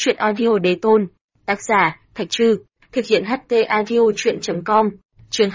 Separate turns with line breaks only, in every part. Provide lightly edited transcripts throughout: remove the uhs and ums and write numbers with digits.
Chuyện audio đế tôn. Tác giả, Thạch Trư. Thực hiện HT audio chuyện.com. Chương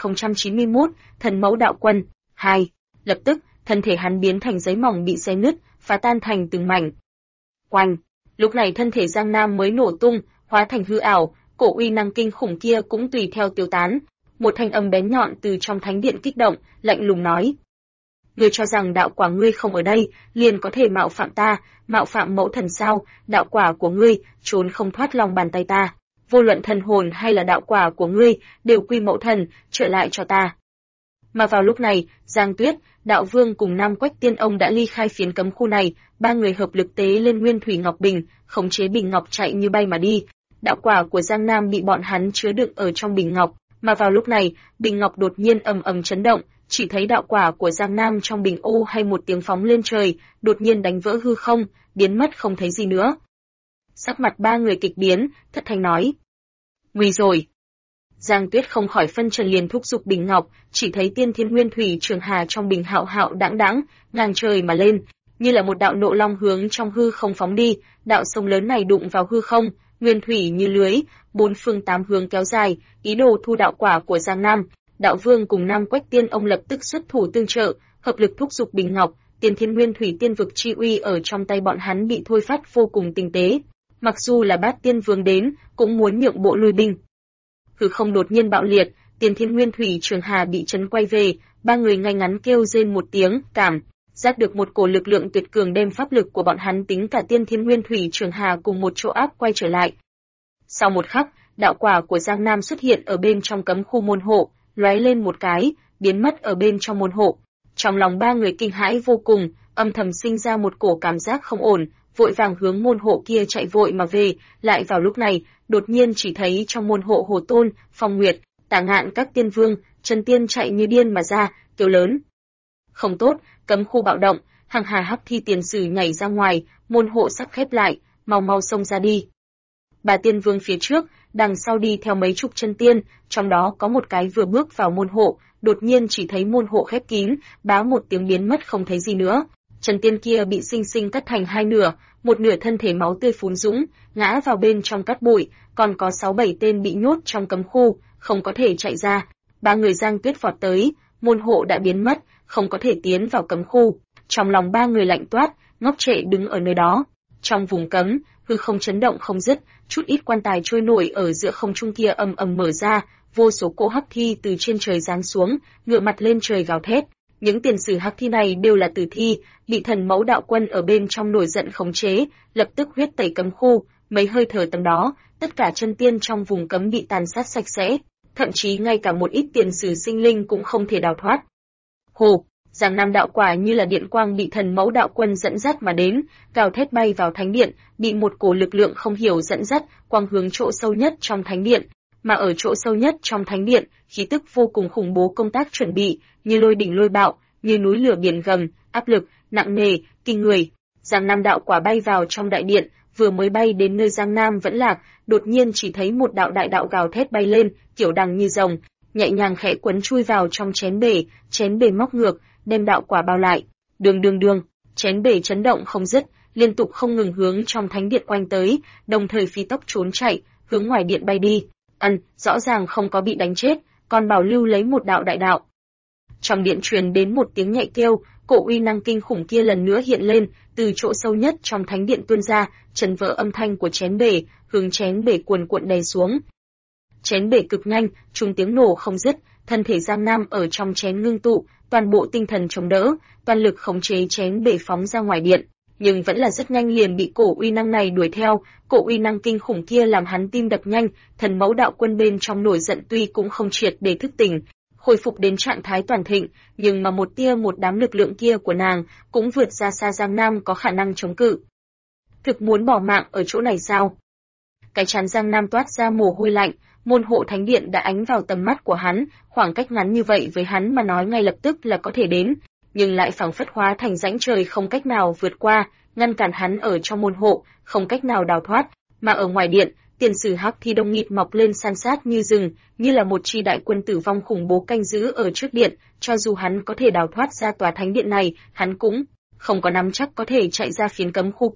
2091, Thần Mẫu Đạo Quân. 2. Lập tức, thân thể hắn biến thành giấy mỏng bị xé nứt, phá tan thành từng mảnh. Oanh! Lúc này thân thể Giang Nam mới nổ tung, hóa thành hư ảo, cổ uy năng kinh khủng kia cũng tùy theo tiêu tán. Một thanh âm bén nhọn từ trong thánh điện kích động, lạnh lùng nói: "Ngươi cho rằng đạo quả ngươi không ở đây, liền có thể mạo phạm ta, mạo phạm mẫu thần sao? Đạo quả của ngươi trốn không thoát lòng bàn tay ta. Vô luận thần hồn hay là đạo quả của ngươi đều quy mẫu thần, trở lại cho ta." Mà vào lúc này, Giang Tuyết, Đạo Vương cùng Nam Quách Tiên Ông đã ly khai phiến cấm khu này, ba người hợp lực tế lên Nguyên Thủy Ngọc Bình, khống chế bình ngọc chạy như bay mà đi. Đạo quả của Giang Nam bị bọn hắn chứa đựng ở trong bình ngọc, mà vào lúc này, bình ngọc đột nhiên ầm ầm chấn động, chỉ thấy đạo quả của Giang Nam trong bình ô hay một tiếng phóng lên trời, đột nhiên đánh vỡ hư không, biến mất không thấy gì nữa. Sắc mặt ba người kịch biến, thất thanh nói: "Nguy rồi!" Giang Tuyết không khỏi phân trần liền thúc giục bình ngọc, chỉ thấy tiên thiên nguyên thủy trường hà trong bình hạo hạo đãng đãng, ngang trời mà lên, như là một đạo nộ long hướng trong hư không phóng đi, đạo sông lớn này đụng vào hư không, nguyên thủy như lưới, bốn phương tám hướng kéo dài, ý đồ thu đạo quả của Giang Nam. Đạo Vương cùng Nam Quách Tiên Ông lập tức xuất thủ tương trợ, hợp lực thúc giục bình ngọc, tiên thiên nguyên thủy tiên vực chi uy ở trong tay bọn hắn bị thôi phát vô cùng tinh tế. Mặc dù là Bát Tiên Vương đến, cũng muốn nhượng bộ lui binh. Hư không đột nhiên bạo liệt, tiên thiên nguyên thủy trường hà bị chấn quay về, ba người ngay ngắn kêu rên một tiếng, cảm giác được một cổ lực lượng tuyệt cường đem pháp lực của bọn hắn tính cả tiên thiên nguyên thủy trường hà cùng một chỗ áp quay trở lại. Sau một khắc, đạo quả của Giang Nam xuất hiện ở bên trong cấm khu môn hộ, lóe lên một cái, biến mất ở bên trong môn hộ. Trong lòng ba người kinh hãi vô cùng, âm thầm sinh ra một cổ cảm giác không ổn, vội vàng hướng môn hộ kia chạy vội mà về. Lại vào lúc này, đột nhiên chỉ thấy trong môn hộ Hồ Tôn, Phong Nguyệt, Tả Ngạn các tiên vương, Chân Tiên chạy như điên mà ra, kêu lớn: "Không tốt, cấm khu bạo động!" Hằng Hà Hắc Thi tiền sử nhảy ra ngoài, môn hộ sắp khép lại, mau mau xông ra đi. Bà tiên vương phía trước, đằng sau đi theo mấy chục chân tiên, trong đó có một cái vừa bước vào môn hộ, đột nhiên chỉ thấy môn hộ khép kín, báo một tiếng biến mất không thấy gì nữa. Chân tiên kia bị sinh sinh cắt thành hai nửa, một nửa thân thể máu tươi phún dũng, ngã vào bên trong cát bụi, còn có 6-7 tên bị nhốt trong cấm khu, không có thể chạy ra. Ba người Giang Tuyết vọt tới, môn hộ đã biến mất, không có thể tiến vào cấm khu. Trong lòng ba người lạnh toát, ngốc trệ đứng ở nơi đó. Trong vùng cấm, hư không chấn động không dứt, chút ít quan tài trôi nổi ở giữa không trung kia ầm ầm mở ra, vô số cỗ hắc thi từ trên trời giáng xuống, ngửa mặt lên trời gào thét. Những tiền sử hắc thi này đều là tử thi, bị Thần Mẫu Đạo Quân ở bên trong nổi giận khống chế, lập tức huyết tẩy cấm khu, mấy hơi thở tầm đó, tất cả chân tiên trong vùng cấm bị tàn sát sạch sẽ, thậm chí ngay cả một ít tiền sử sinh linh cũng không thể đào thoát. Hồ, Giang Nam đạo quả như là điện quang bị Thần Mẫu Đạo Quân dẫn dắt mà đến, gào thét bay vào thánh điện, bị một cổ lực lượng không hiểu dẫn dắt, quang hướng chỗ sâu nhất trong thánh điện. Mà ở chỗ sâu nhất trong thánh điện, khí tức vô cùng khủng bố công tác chuẩn bị, như lôi đỉnh lôi bạo, như núi lửa biển gầm, áp lực nặng nề, kinh người. Giang Nam đạo quả bay vào trong đại điện, vừa mới bay đến nơi Giang Nam vẫn lạc, đột nhiên chỉ thấy một đạo đại đạo gào thét bay lên, kiểu đằng như rồng, nhẹ nhàng khẽ quấn chui vào trong chén bể móc ngược, đem đạo quả bao lại. Đường, chén bể chấn động không dứt, liên tục không ngừng hướng trong thánh điện quanh tới, đồng thời phi tốc trốn chạy, hướng ngoài điện bay đi. Rõ ràng không có bị đánh chết, còn bảo lưu lấy một đạo đại đạo. Trong điện truyền đến một tiếng nhạy kêu, cổ uy năng kinh khủng kia lần nữa hiện lên, từ chỗ sâu nhất trong thánh điện tuôn ra, chấn vỡ âm thanh của chén bể, hướng chén bể cuồn cuộn đè xuống. Chén bể cực nhanh, trùng tiếng nổ không dứt, thân thể Giang Nam ở trong chén ngưng tụ, toàn bộ tinh thần chống đỡ, toàn lực khống chế chén bể phóng ra ngoài điện, nhưng vẫn là rất nhanh liền bị cổ uy năng này đuổi theo. Cổ uy năng kinh khủng kia làm hắn tim đập nhanh, Thần Mẫu Đạo Quân bên trong nổi giận tuy cũng không triệt để thức tỉnh, khôi phục đến trạng thái toàn thịnh, nhưng mà một đám lực lượng kia của nàng cũng vượt ra xa Giang Nam có khả năng chống cự. Thực muốn bỏ mạng ở chỗ này sao? Cái trán Giang Nam toát ra mồ hôi lạnh, môn hộ thánh điện đã ánh vào tầm mắt của hắn, khoảng cách ngắn như vậy với hắn mà nói ngay lập tức là có thể đến, nhưng lại phảng phất hóa thành rãnh trời không cách nào vượt qua, ngăn cản hắn ở trong môn hộ, không cách nào đào thoát, mà ở ngoài điện, tiền sử hắc thi đông nghịt mọc lên san sát như rừng, như là một chi đại quân tử vong khủng bố canh giữ ở trước điện, cho dù hắn có thể đào thoát ra tòa thánh điện này, hắn cũng không có nắm chắc có thể chạy ra phiến cấm khu kia,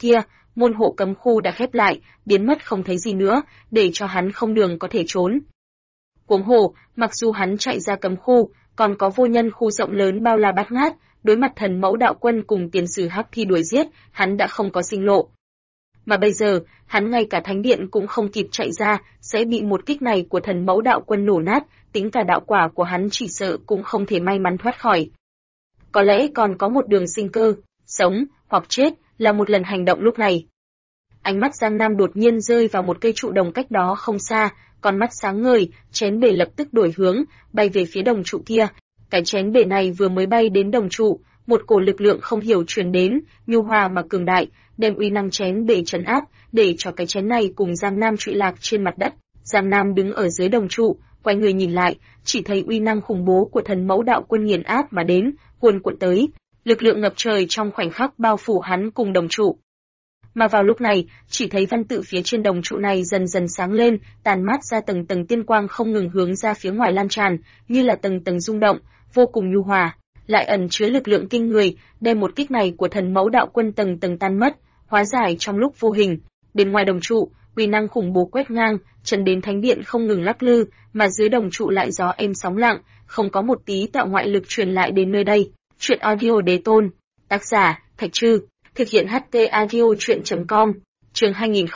môn hộ cấm khu đã khép lại, biến mất không thấy gì nữa, để cho hắn không đường có thể trốn. Huống hồ, mặc dù hắn chạy ra cấm khu, còn có vô nhân khu rộng lớn bao la bát ngát, đối mặt thần mẫu đạo quân cùng tiền sử Hắc Thi đuổi giết, hắn đã không có sinh lộ. Mà bây giờ, hắn ngay cả thánh điện cũng không kịp chạy ra, sẽ bị một kích này của thần mẫu đạo quân nổ nát, tính cả đạo quả của hắn chỉ sợ cũng không thể may mắn thoát khỏi. Có lẽ còn có một đường sinh cơ, sống hoặc chết là một lần hành động lúc này. Ánh mắt Giang Nam đột nhiên rơi vào một cây trụ đồng cách đó không xa, con mắt sáng ngời, chén bể lập tức đổi hướng, bay về phía đồng trụ kia. Cái chén bể này vừa mới bay đến đồng trụ, một cổ lực lượng không hiểu truyền đến, nhu hòa mà cường đại, đem uy năng chén bể trấn áp, để cho cái chén này cùng Giang Nam trụy lạc trên mặt đất. Giang Nam đứng ở dưới đồng trụ, quay người nhìn lại, chỉ thấy uy năng khủng bố của thần mẫu đạo quân nghiền áp mà đến, cuồn cuộn tới, lực lượng ngập trời trong khoảnh khắc bao phủ hắn cùng đồng trụ. Mà vào lúc này, chỉ thấy văn tự phía trên đồng trụ này dần dần sáng lên, tàn mát ra tầng tầng tiên quang không ngừng hướng ra phía ngoài lan tràn, như là tầng tầng rung động, vô cùng nhu hòa, lại ẩn chứa lực lượng kinh người, đem một kích này của thần mẫu đạo quân tầng tầng tan mất, hóa giải trong lúc vô hình. Bên ngoài đồng trụ, uy năng khủng bố quét ngang, trần đến thánh điện không ngừng lắc lư, mà dưới đồng trụ lại gió êm sóng lặng, không có một tí tạo ngoại lực truyền lại đến nơi đây. Truyện audio Đế Tôn, tác giả Thạch Trư, thực hiện HT audio truyện.com. Chương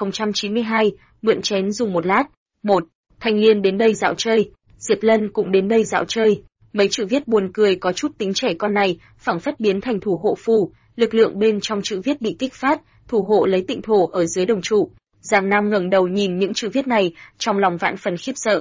2092, mượn chén dùng một lát. 1. Thanh Liên đến đây dạo chơi, Diệp Lân cũng đến đây dạo chơi. Mấy chữ viết buồn cười có chút tính trẻ con này, phảng phất biến thành thủ hộ phù, lực lượng bên trong chữ viết bị kích phát, thủ hộ lấy tịnh thổ ở dưới đồng trụ. Giang Nam ngẩng đầu nhìn những chữ viết này, trong lòng vạn phần khiếp sợ.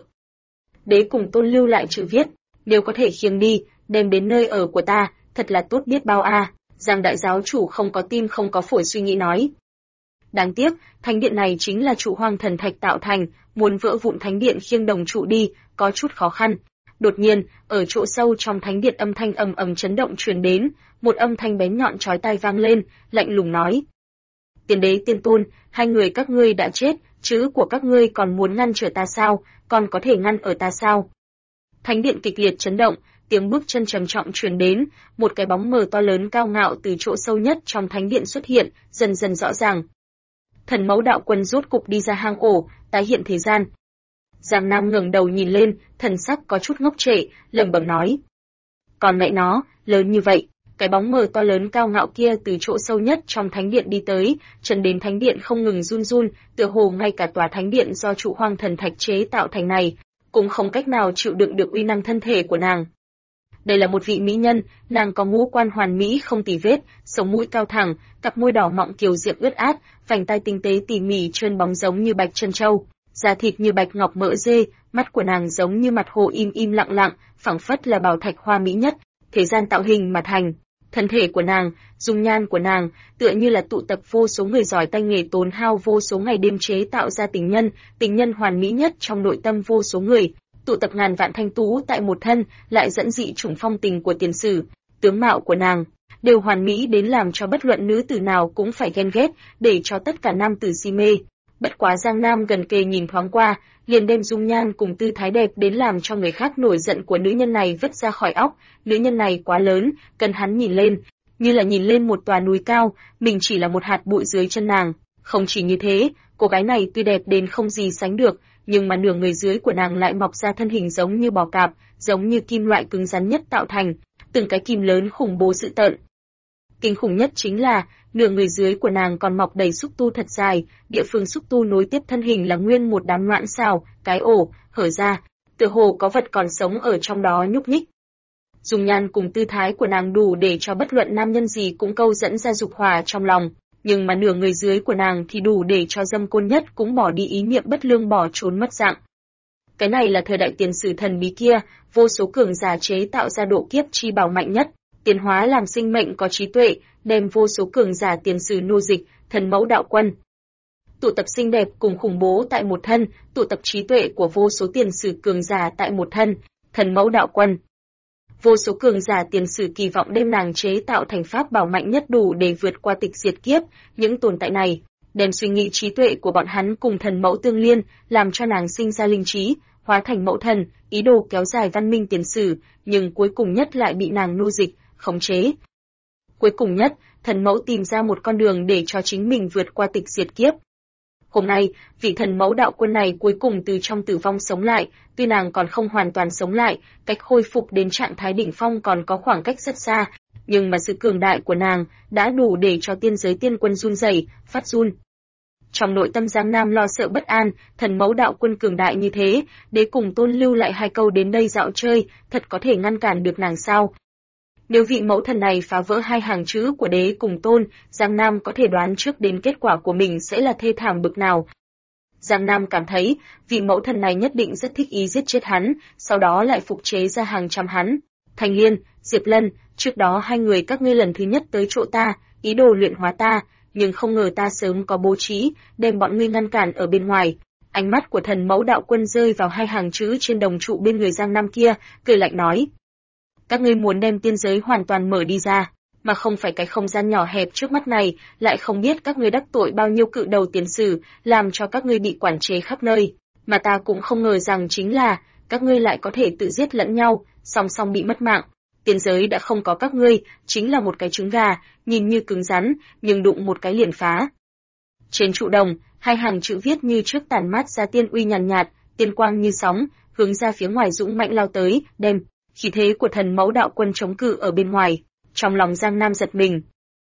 Đế cùng Tôn lưu lại chữ viết, nếu có thể khiêng đi, đem đến nơi ở của ta, thật là tốt biết bao a. Giang đại giáo chủ không có tim không có phổi suy nghĩ nói. Đáng tiếc, thánh điện này chính là trụ hoang thần thạch tạo thành, muốn vỡ vụn thánh điện khiêng đồng trụ đi, có chút khó khăn. Đột nhiên, ở chỗ sâu trong thánh điện âm thanh ầm ầm chấn động truyền đến, một âm thanh bén nhọn chói tai vang lên, lạnh lùng nói: Tiền đế tiên tôn, hai người các ngươi đã chết, chữ của các ngươi còn muốn ngăn trở ta sao, còn có thể ngăn ở ta sao? Thánh điện kịch liệt chấn động, tiếng bước chân trầm trọng truyền đến, một cái bóng mờ to lớn cao ngạo từ chỗ sâu nhất trong thánh điện xuất hiện, dần dần rõ ràng. Thần mẫu đạo quân rốt cục đi ra hang ổ, tái hiện thế gian. Giang Nam ngẩng đầu nhìn lên, thần sắc có chút ngốc trệ, lẩm bẩm nói: Còn mẹ nó, lớn như vậy. Cái bóng mờ to lớn cao ngạo kia từ chỗ sâu nhất trong thánh điện đi tới, trần đến thánh điện không ngừng run run, tựa hồ ngay cả tòa thánh điện do trụ hoang thần thạch chế tạo thành này, cũng không cách nào chịu đựng được uy năng thân thể của nàng. Đây là một vị mỹ nhân, nàng có ngũ quan hoàn mỹ không tì vết, sống mũi cao thẳng, cặp môi đỏ mọng kiều diễm ướt át, vành tai tinh tế tỉ mỉ trơn bóng giống như bạch chân châu, da thịt như bạch ngọc mỡ dê, mắt của nàng giống như mặt hồ im im lặng lặng, phảng phất là bảo thạch hoa mỹ nhất, thế gian tạo hình mà thành. Thân thể của nàng, dung nhan của nàng, tựa như là tụ tập vô số người giỏi tay nghề tốn hao vô số ngày đêm chế tạo ra tình nhân hoàn mỹ nhất trong nội tâm vô số người, tụ tập ngàn vạn thanh tú tại một thân, lại dẫn dị chủng phong tình của tiền sử, tướng mạo của nàng đều hoàn mỹ đến làm cho bất luận nữ tử nào cũng phải ghen ghét, để cho tất cả nam tử si mê. Bất quá Giang Nam gần kề nhìn thoáng qua, liền đem dung nhan cùng tư thái đẹp đến làm cho người khác nổi giận của nữ nhân này vứt ra khỏi óc. Nữ nhân này quá lớn, cần hắn nhìn lên, như là nhìn lên một tòa núi cao, mình chỉ là một hạt bụi dưới chân nàng. Không chỉ như thế, cô gái này tuy đẹp đến không gì sánh được, nhưng mà nửa người dưới của nàng lại mọc ra thân hình giống như bò cạp, giống như kim loại cứng rắn nhất tạo thành, từng cái kim lớn khủng bố dữ tợn. Kinh khủng nhất chính là, nửa người dưới của nàng còn mọc đầy xúc tu thật dài, địa phương xúc tu nối tiếp thân hình là nguyên một đám loãng xào, cái ổ, hở ra, tựa hồ có vật còn sống ở trong đó nhúc nhích. Dung nhan cùng tư thái của nàng đủ để cho bất luận nam nhân gì cũng câu dẫn ra dục hỏa trong lòng, nhưng mà nửa người dưới của nàng thì đủ để cho dâm côn nhất cũng bỏ đi ý niệm bất lương bỏ trốn mất dạng. Cái này là thời đại tiền sử thần bí kia, vô số cường giả chế tạo ra độ kiếp chi bảo mạnh nhất, tiến hóa làm sinh mệnh có trí tuệ, đem vô số cường giả tiền sử nô dịch, thần mẫu đạo quân. Tụ tập xinh đẹp cùng khủng bố tại một thân, tụ tập trí tuệ của vô số tiền sử cường giả tại một thân, thần mẫu đạo quân. Vô số cường giả tiền sử kỳ vọng đem nàng chế tạo thành pháp bảo mạnh nhất đủ để vượt qua tịch diệt kiếp, những tồn tại này đem suy nghĩ trí tuệ của bọn hắn cùng thần mẫu tương liên, làm cho nàng sinh ra linh trí, hóa thành mẫu thần, ý đồ kéo dài văn minh tiền sử, nhưng cuối cùng nhất lại bị nàng nô dịch, khống chế. Cuối cùng nhất, thần mẫu tìm ra một con đường để cho chính mình vượt qua tịch diệt kiếp. Hôm nay, vị thần mẫu đạo quân này cuối cùng từ trong tử vong sống lại, tuy nàng còn không hoàn toàn sống lại, cách khôi phục đến trạng thái đỉnh phong còn có khoảng cách rất xa, nhưng mà sự cường đại của nàng đã đủ để cho tiên giới tiên quân run rẩy, phát run. Trong nội tâm Giang Nam lo sợ bất an, thần mẫu đạo quân cường đại như thế, Đế Cùng Tôn lưu lại 2 câu đến đây dạo chơi, thật có thể ngăn cản được nàng sao? Nếu vị mẫu thần này phá vỡ 2 hàng chữ của Đế Cùng Tôn, Giang Nam có thể đoán trước đến kết quả của mình sẽ là thê thảm bực nào. Giang Nam cảm thấy, vị mẫu thần này nhất định rất thích ý giết chết hắn, sau đó lại phục chế ra hàng trăm hắn. Thanh Liên, Diệp Lân, trước đó 2 người các ngươi lần thứ nhất tới chỗ ta, ý đồ luyện hóa ta, nhưng không ngờ ta sớm có bố trí, đem bọn ngươi ngăn cản ở bên ngoài. Ánh mắt của thần mẫu đạo quân rơi vào 2 hàng chữ trên đồng trụ bên người Giang Nam kia, cười lạnh nói. Các ngươi muốn đem tiên giới hoàn toàn mở đi ra, mà không phải cái không gian nhỏ hẹp trước mắt này, lại không biết các ngươi đắc tội bao nhiêu cự đầu tiền sử, làm cho các ngươi bị quản chế khắp nơi. Mà ta cũng không ngờ rằng chính là, các ngươi lại có thể tự giết lẫn nhau, song song bị mất mạng. Tiên giới đã không có các ngươi, chính là một cái trứng gà, nhìn như cứng rắn, nhưng đụng một cái liền phá. Trên trụ đồng, 2 hàng chữ viết như trước tản mát ra tiên uy nhàn nhạt, tiên quang như sóng, hướng ra phía ngoài dũng mãnh lao tới, đem khí thế của thần mẫu đạo quân chống cự ở bên ngoài. Trong lòng Giang Nam giật mình.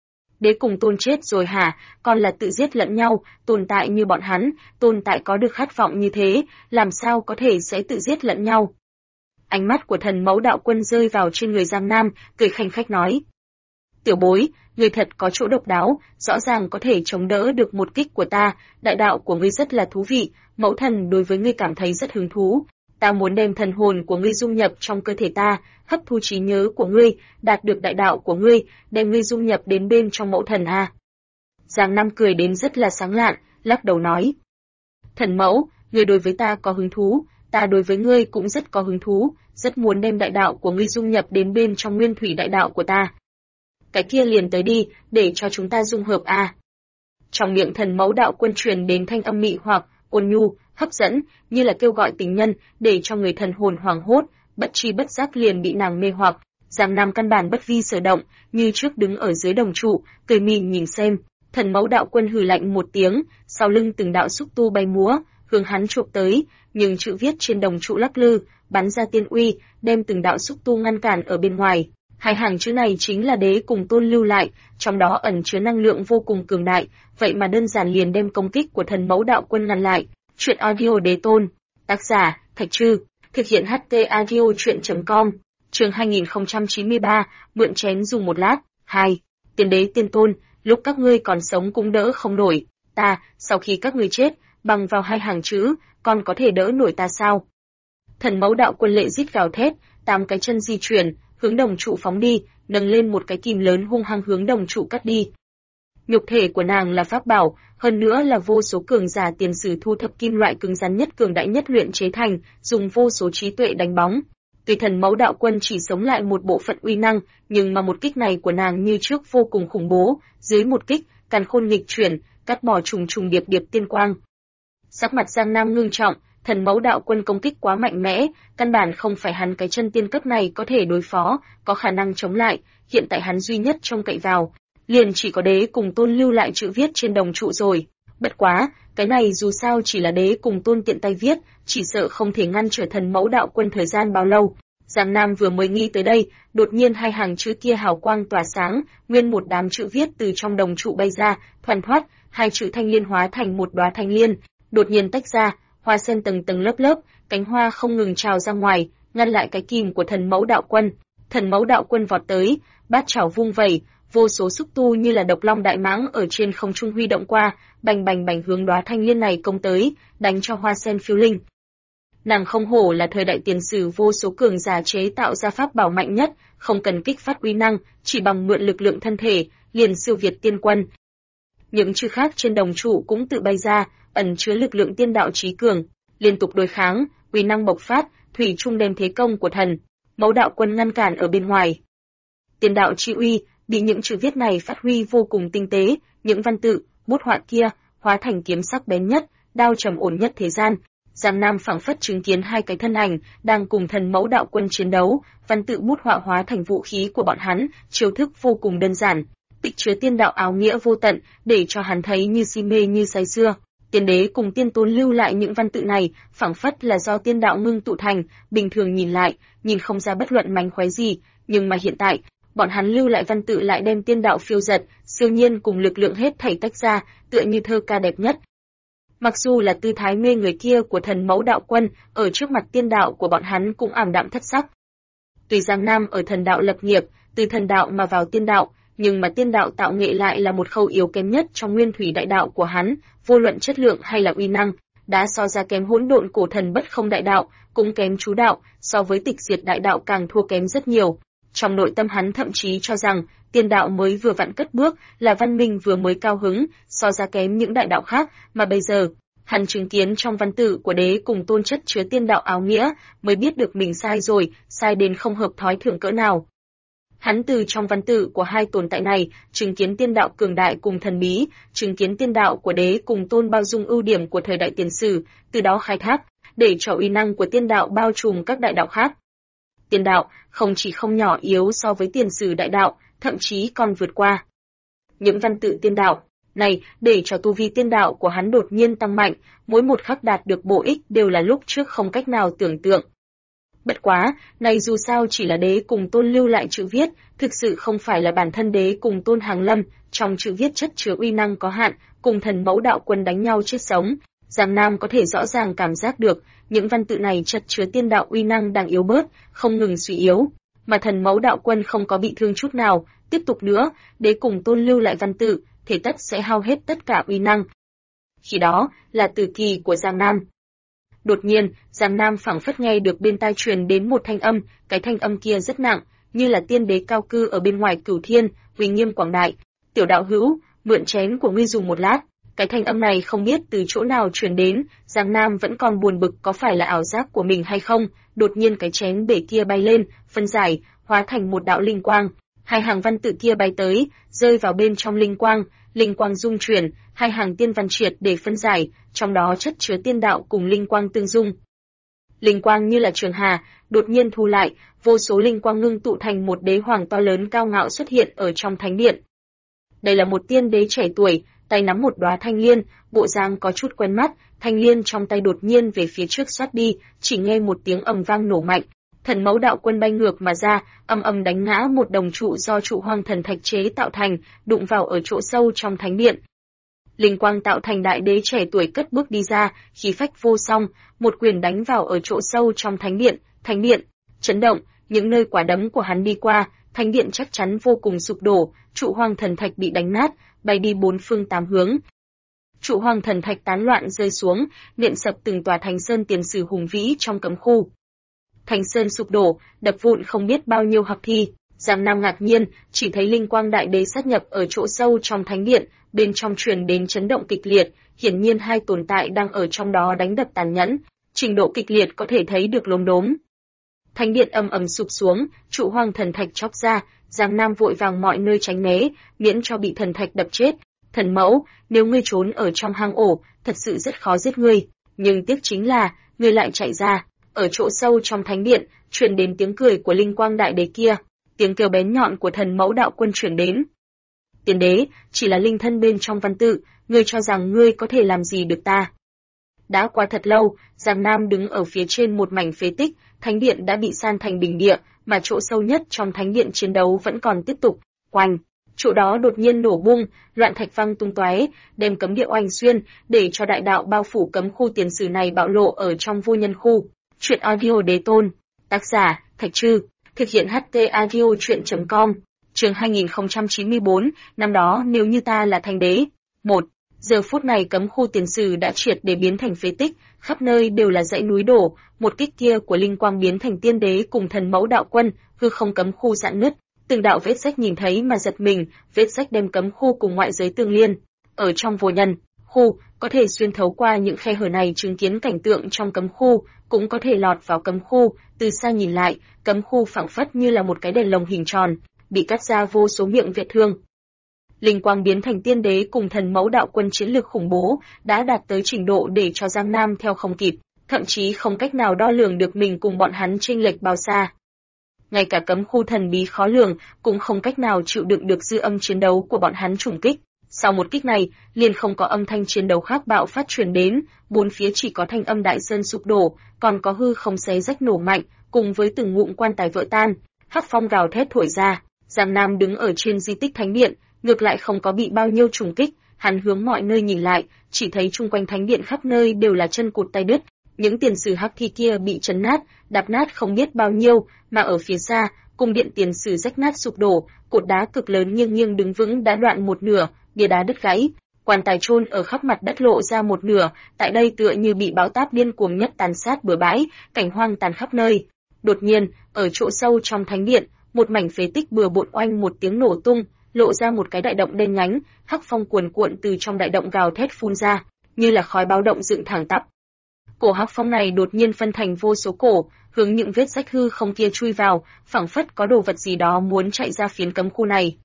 Đế Cùng Tôn chết rồi hả, còn là tự giết lẫn nhau, tồn tại như bọn hắn, tồn tại có được khát vọng như thế, làm sao có thể sẽ tự giết lẫn nhau. Ánh mắt của thần mẫu đạo quân rơi vào trên người Giang Nam, cười khanh khách nói. Tiểu bối, ngươi thật có chỗ độc đáo, rõ ràng có thể chống đỡ được một kích của ta, đại đạo của ngươi rất là thú vị, mẫu thần đối với ngươi cảm thấy rất hứng thú. Ta muốn đem thần hồn của ngươi dung nhập trong cơ thể ta, hấp thu trí nhớ của ngươi, đạt được đại đạo của ngươi, đem ngươi dung nhập đến bên trong mẫu thần a. Giang Nam cười đến rất là sáng lạn, lắc đầu nói. Thần mẫu, ngươi đối với ta có hứng thú, ta đối với ngươi cũng rất có hứng thú, rất muốn đem đại đạo của ngươi dung nhập đến bên trong nguyên thủy đại đạo của ta. Cái kia liền tới đi, để cho chúng ta dung hợp a. Trong miệng thần mẫu đạo quân truyền đến thanh âm mị hoặc, ôn nhu, hấp dẫn, như là kêu gọi tình nhân, để cho người thần hồn hoảng hốt, bất tri bất giác liền bị nàng mê hoặc. Giang Nam căn bản bất vi sở động, như trước đứng ở dưới đồng trụ, cười mỉm nhìn xem. Thần mẫu đạo quân hừ lạnh một tiếng, sau lưng từng đạo xúc tu bay múa, hướng hắn chụp tới, nhưng chữ viết trên đồng trụ lắc lư, bắn ra tiên uy, đem từng đạo xúc tu ngăn cản ở bên ngoài. 2 hàng chữ này chính là Đế Cùng Tôn lưu lại, trong đó ẩn chứa năng lượng vô cùng cường đại, vậy mà đơn giản liền đem công kích của thần mẫu đạo quân ngăn lại. Chuyện audio Đế Tôn, tác giả Thạch Trư, thực hiện HT audio truyện.com, chương 2093, mượn chén dùng một lát. 2. Tiên đế tiên tôn, lúc các ngươi còn sống cũng đỡ không nổi, ta, sau khi các ngươi chết, bằng vào 2 hàng chữ, còn có thể đỡ nổi ta sao? Thần mẫu đạo quân lệ rít gào thét, 8 cái chân di chuyển, hướng đồng trụ phóng đi, nâng lên một cái kìm lớn hung hăng hướng đồng trụ cắt đi. Nhục thể của nàng là pháp bảo, hơn nữa là vô số cường giả tiền sử thu thập kim loại cứng rắn nhất cường đại nhất luyện chế thành, dùng vô số trí tuệ đánh bóng. Tuy thần mẫu đạo quân chỉ sống lại một bộ phận uy năng, nhưng mà một kích này của nàng như trước vô cùng khủng bố, dưới một kích, càn khôn nghịch chuyển, cắt bỏ trùng trùng điệp điệp tiên quang. Sắc mặt Giang Nam ngưng trọng, thần mẫu đạo quân công kích quá mạnh mẽ, căn bản không phải hắn cái chân tiên cấp này có thể đối phó, có khả năng chống lại, hiện tại hắn duy nhất trông cậy vào, liền chỉ có Đế Cùng Tôn lưu lại chữ viết trên đồng trụ rồi. Bất quá, cái này dù sao chỉ là Đế Cùng Tôn tiện tay viết, chỉ sợ không thể ngăn trở thần mẫu đạo quân thời gian bao lâu. Giang Nam vừa mới nghĩ tới đây, đột nhiên 2 hàng chữ kia hào quang tỏa sáng, nguyên một đám chữ viết từ trong đồng trụ bay ra, thoăn thoắt, 2 chữ thanh liên hóa thành một đóa thanh liên, đột nhiên tách ra, hoa sen tầng tầng lớp lớp, cánh hoa không ngừng trào ra ngoài, ngăn lại cái kìm của thần mẫu đạo quân. Thần mẫu đạo quân vọt tới, bát chảo vung vẩy, vô số xúc tu như là độc long đại mãng ở trên không trung huy động qua, bành bành bành hướng đóa thanh liên này công tới, đánh cho hoa sen phiêu linh. Nàng không hổ là thời đại tiền sử vô số cường giả chế tạo ra pháp bảo mạnh nhất, không cần kích phát uy năng, chỉ bằng mượn lực lượng thân thể, liền siêu việt tiên quân. Những chữ khác trên đồng trụ cũng tự bay ra, ẩn chứa lực lượng tiên đạo trí cường, liên tục đối kháng, uy năng bộc phát, thủy chung đem thế công của thần mẫu đạo quân ngăn cản ở bên ngoài. Tiên đạo chi uy bị những chữ viết này phát huy vô cùng tinh tế, những văn tự, bút họa kia hóa thành kiếm sắc bén nhất, đao trầm ổn nhất thế gian. Giang Nam phảng phất chứng kiến 2 cái thân ảnh đang cùng thần mẫu đạo quân chiến đấu, văn tự bút họa hóa thành vũ khí của bọn hắn, chiêu thức vô cùng đơn giản. tích chứa tiên đạo áo nghĩa vô tận, để cho hắn thấy như si mê như say sưa. Tiên đế cùng tiên tôn lưu lại những văn tự này, phảng phất là do tiên đạo ngưng tụ thành, bình thường nhìn lại, nhìn không ra bất luận mánh khóe gì, nhưng mà hiện tại, bọn hắn lưu lại văn tự lại đem tiên đạo phiêu dật, siêu nhiên cùng lực lượng hết thảy tách ra, tựa như thơ ca đẹp nhất. Mặc dù là tư thái mê người kia của thần mẫu đạo quân, ở trước mặt tiên đạo của bọn hắn cũng ảm đạm thất sắc. Tuy Giang Nam ở thần đạo lập nghiệp, từ thần đạo mà vào tiên đạo, nhưng mà tiên đạo tạo nghệ lại là một khâu yếu kém nhất trong nguyên thủy đại đạo của hắn, vô luận chất lượng hay là uy năng, đã so ra kém hỗn độn cổ thần bất không đại đạo, cũng kém chú đạo, so với tịch diệt đại đạo càng thua kém rất nhiều. Trong nội tâm hắn thậm chí cho rằng, tiên đạo mới vừa vặn cất bước, là văn minh vừa mới cao hứng, so ra kém những đại đạo khác, mà bây giờ, hắn chứng kiến trong văn tự của đế cùng tôn chất chứa tiên đạo áo nghĩa, mới biết được mình sai rồi, sai đến không hợp thói thường cỡ nào. Hắn từ trong văn tự của hai tồn tại này, chứng kiến tiên đạo cường đại cùng thần bí, chứng kiến tiên đạo của đế cùng tôn bao dung ưu điểm của thời đại tiền sử, từ đó khai thác, để cho uy năng của tiên đạo bao trùm các đại đạo khác. Tiên đạo không chỉ không nhỏ yếu so với tiền sử đại đạo, thậm chí còn vượt qua. Những văn tự tiên đạo này để cho tu vi tiên đạo của hắn đột nhiên tăng mạnh, mỗi một khắc đạt được bổ ích đều là lúc trước không cách nào tưởng tượng. Bất quá, này dù sao chỉ là đế cùng tôn lưu lại chữ viết, thực sự không phải là bản thân đế cùng tôn hàng lâm, trong chữ viết chất chứa uy năng có hạn, cùng thần mẫu đạo quân đánh nhau chết sống. Giang Nam có thể rõ ràng cảm giác được, những văn tự này chất chứa tiên đạo uy năng đang yếu bớt, không ngừng suy yếu, mà thần mẫu đạo quân không có bị thương chút nào, tiếp tục nữa, đế cùng tôn lưu lại văn tự, thể tất sẽ hao hết tất cả uy năng. Khi đó, là tử kỳ của Giang Nam. Đột nhiên, Giang Nam phảng phất nghe được bên tai truyền đến một thanh âm, cái thanh âm kia rất nặng, như là tiên đế cao cư ở bên ngoài cửu thiên, uy nghiêm quảng đại. Tiểu đạo hữu, mượn chén của ngươi dùng một lát. Cái thanh âm này không biết từ chỗ nào truyền đến, Giang Nam vẫn còn buồn bực có phải là ảo giác của mình hay không, đột nhiên cái chén bể kia bay lên, phân giải, hóa thành một đạo linh quang. Hai hàng văn tự kia bay tới, rơi vào bên trong linh quang dung chuyển, hai hàng tiên văn triệt để phân giải, trong đó chất chứa tiên đạo cùng linh quang tương dung. Linh quang như là trường hà, đột nhiên thu lại, vô số linh quang ngưng tụ thành một đế hoàng to lớn cao ngạo xuất hiện ở trong thánh điện. Đây là một tiên đế trẻ tuổi, tay nắm một đóa thanh liên, bộ dáng có chút quen mắt, thanh liên trong tay đột nhiên về phía trước xoát đi, chỉ nghe một tiếng ầm vang nổ mạnh. Thần mẫu đạo quân bay ngược mà ra, ầm ầm đánh ngã một đồng trụ do trụ hoang thần thạch chế tạo thành, đụng vào ở chỗ sâu trong thánh điện. Linh quang tạo thành đại đế trẻ tuổi cất bước đi ra, khí phách vô song, một quyền đánh vào ở chỗ sâu trong thánh điện chấn động, những nơi quả đấm của hắn đi qua, thánh điện chắc chắn vô cùng sụp đổ, trụ hoang thần thạch bị đánh nát, bay đi bốn phương tám hướng. Trụ hoang thần thạch tán loạn rơi xuống, nện sập từng tòa thánh sơn tiền sử hùng vĩ trong cấm khu. Thánh sơn sụp đổ, đập vụn không biết bao nhiêu hắc thi. Giang Nam ngạc nhiên, chỉ thấy linh quang đại đế sát nhập ở chỗ sâu trong thánh điện, bên trong truyền đến chấn động kịch liệt, hiển nhiên hai tồn tại đang ở trong đó đánh đập tàn nhẫn, trình độ kịch liệt có thể thấy được lốm đốm. Thánh điện ầm ầm sụp xuống, trụ hoang thần thạch chóc ra, Giang Nam vội vàng mọi nơi tránh né, miễn cho bị thần thạch đập chết. Thần mẫu, nếu ngươi trốn ở trong hang ổ, thật sự rất khó giết ngươi, nhưng tiếc chính là, ngươi lại chạy ra. Ở chỗ sâu trong thánh điện, truyền đến tiếng cười của linh quang đại đế kia, tiếng kêu bén nhọn của thần mẫu đạo quân truyền đến. Tiên đế, chỉ là linh thân bên trong văn tự, ngươi cho rằng ngươi có thể làm gì được ta? Đã qua thật lâu, Giang Nam đứng ở phía trên một mảnh phế tích, thánh điện đã bị san thành bình địa, mà chỗ sâu nhất trong thánh điện chiến đấu vẫn còn tiếp tục. Oanh! Chỗ đó đột nhiên nổ bung, loạn thạch văng tung tóe, đem cấm địa oanh xuyên, để cho đại đạo bao phủ cấm khu tiền sử này bạo lộ ở trong vô nhân khu. Truyện audio đế tôn. Tác giả, Thạch Trư. Thực hiện HT audio truyện.com. Chương 2094, năm đó nếu như ta là thành đế. 1. Giờ phút này cấm khu tiền sử đã triệt để biến thành phế tích, khắp nơi đều là dãy núi đổ, một kích kia của linh quang biến thành tiên đế cùng thần mẫu đạo quân, hư không cấm khu rạn nứt, từng đạo vết rách nhìn thấy mà giật mình, vết rách đem cấm khu cùng ngoại giới tương liên. Ở trong vô nhân khu, có thể xuyên thấu qua những khe hở này chứng kiến cảnh tượng trong cấm khu, cũng có thể lọt vào cấm khu, từ xa nhìn lại, cấm khu phảng phất như là một cái đèn lồng hình tròn, bị cắt ra vô số miệng vết thương. Linh quang biến thành tiên đế cùng thần mẫu đạo quân chiến lược khủng bố, đã đạt tới trình độ để cho Giang Nam theo không kịp, thậm chí không cách nào đo lường được mình cùng bọn hắn chênh lệch bao xa. ngay cả cấm khu thần bí khó lường cũng không cách nào chịu đựng được dư âm chiến đấu của bọn hắn trùng kích. Sau một kích này, liền không có âm thanh chiến đấu khác bạo phát truyền đến, bốn phía chỉ có thanh âm đại sơn sụp đổ, còn có hư không xé rách nổ mạnh, cùng với từng ngụm quan tài vỡ tan. Hắc phong gào thét thổi ra, Giang Nam đứng ở trên di tích thánh điện, ngược lại không có bị bao nhiêu trùng kích, hắn hướng mọi nơi nhìn lại, chỉ thấy chung quanh thánh điện khắp nơi đều là chân cụt tay đứt, những tiền sử hắc thi kia bị chấn nát, đạp nát không biết bao nhiêu, mà ở phía xa, cung điện tiền sử rách nát sụp đổ, cột đá cực lớn nghiêng nghiêng đứng vững đã đoạn một nửa, bia đá đứt gãy, quan tài chôn ở khắp mặt đất lộ ra một nửa, tại đây tựa như bị bão táp điên cuồng nhất tàn sát bừa bãi, cảnh hoang tàn khắp nơi. Đột nhiên, ở chỗ sâu trong thánh điện, một mảnh phế tích bừa bộn oanh một tiếng nổ tung, lộ ra một cái đại động đen nhánh, hắc phong cuồn cuộn từ trong đại động gào thét phun ra, như là khói báo động dựng thẳng tắp. Cổ hắc phong này đột nhiên phân thành vô số cổ, hướng những vết rách hư không kia chui vào, phảng phất có đồ vật gì đó muốn chạy ra phiến cấm khu này.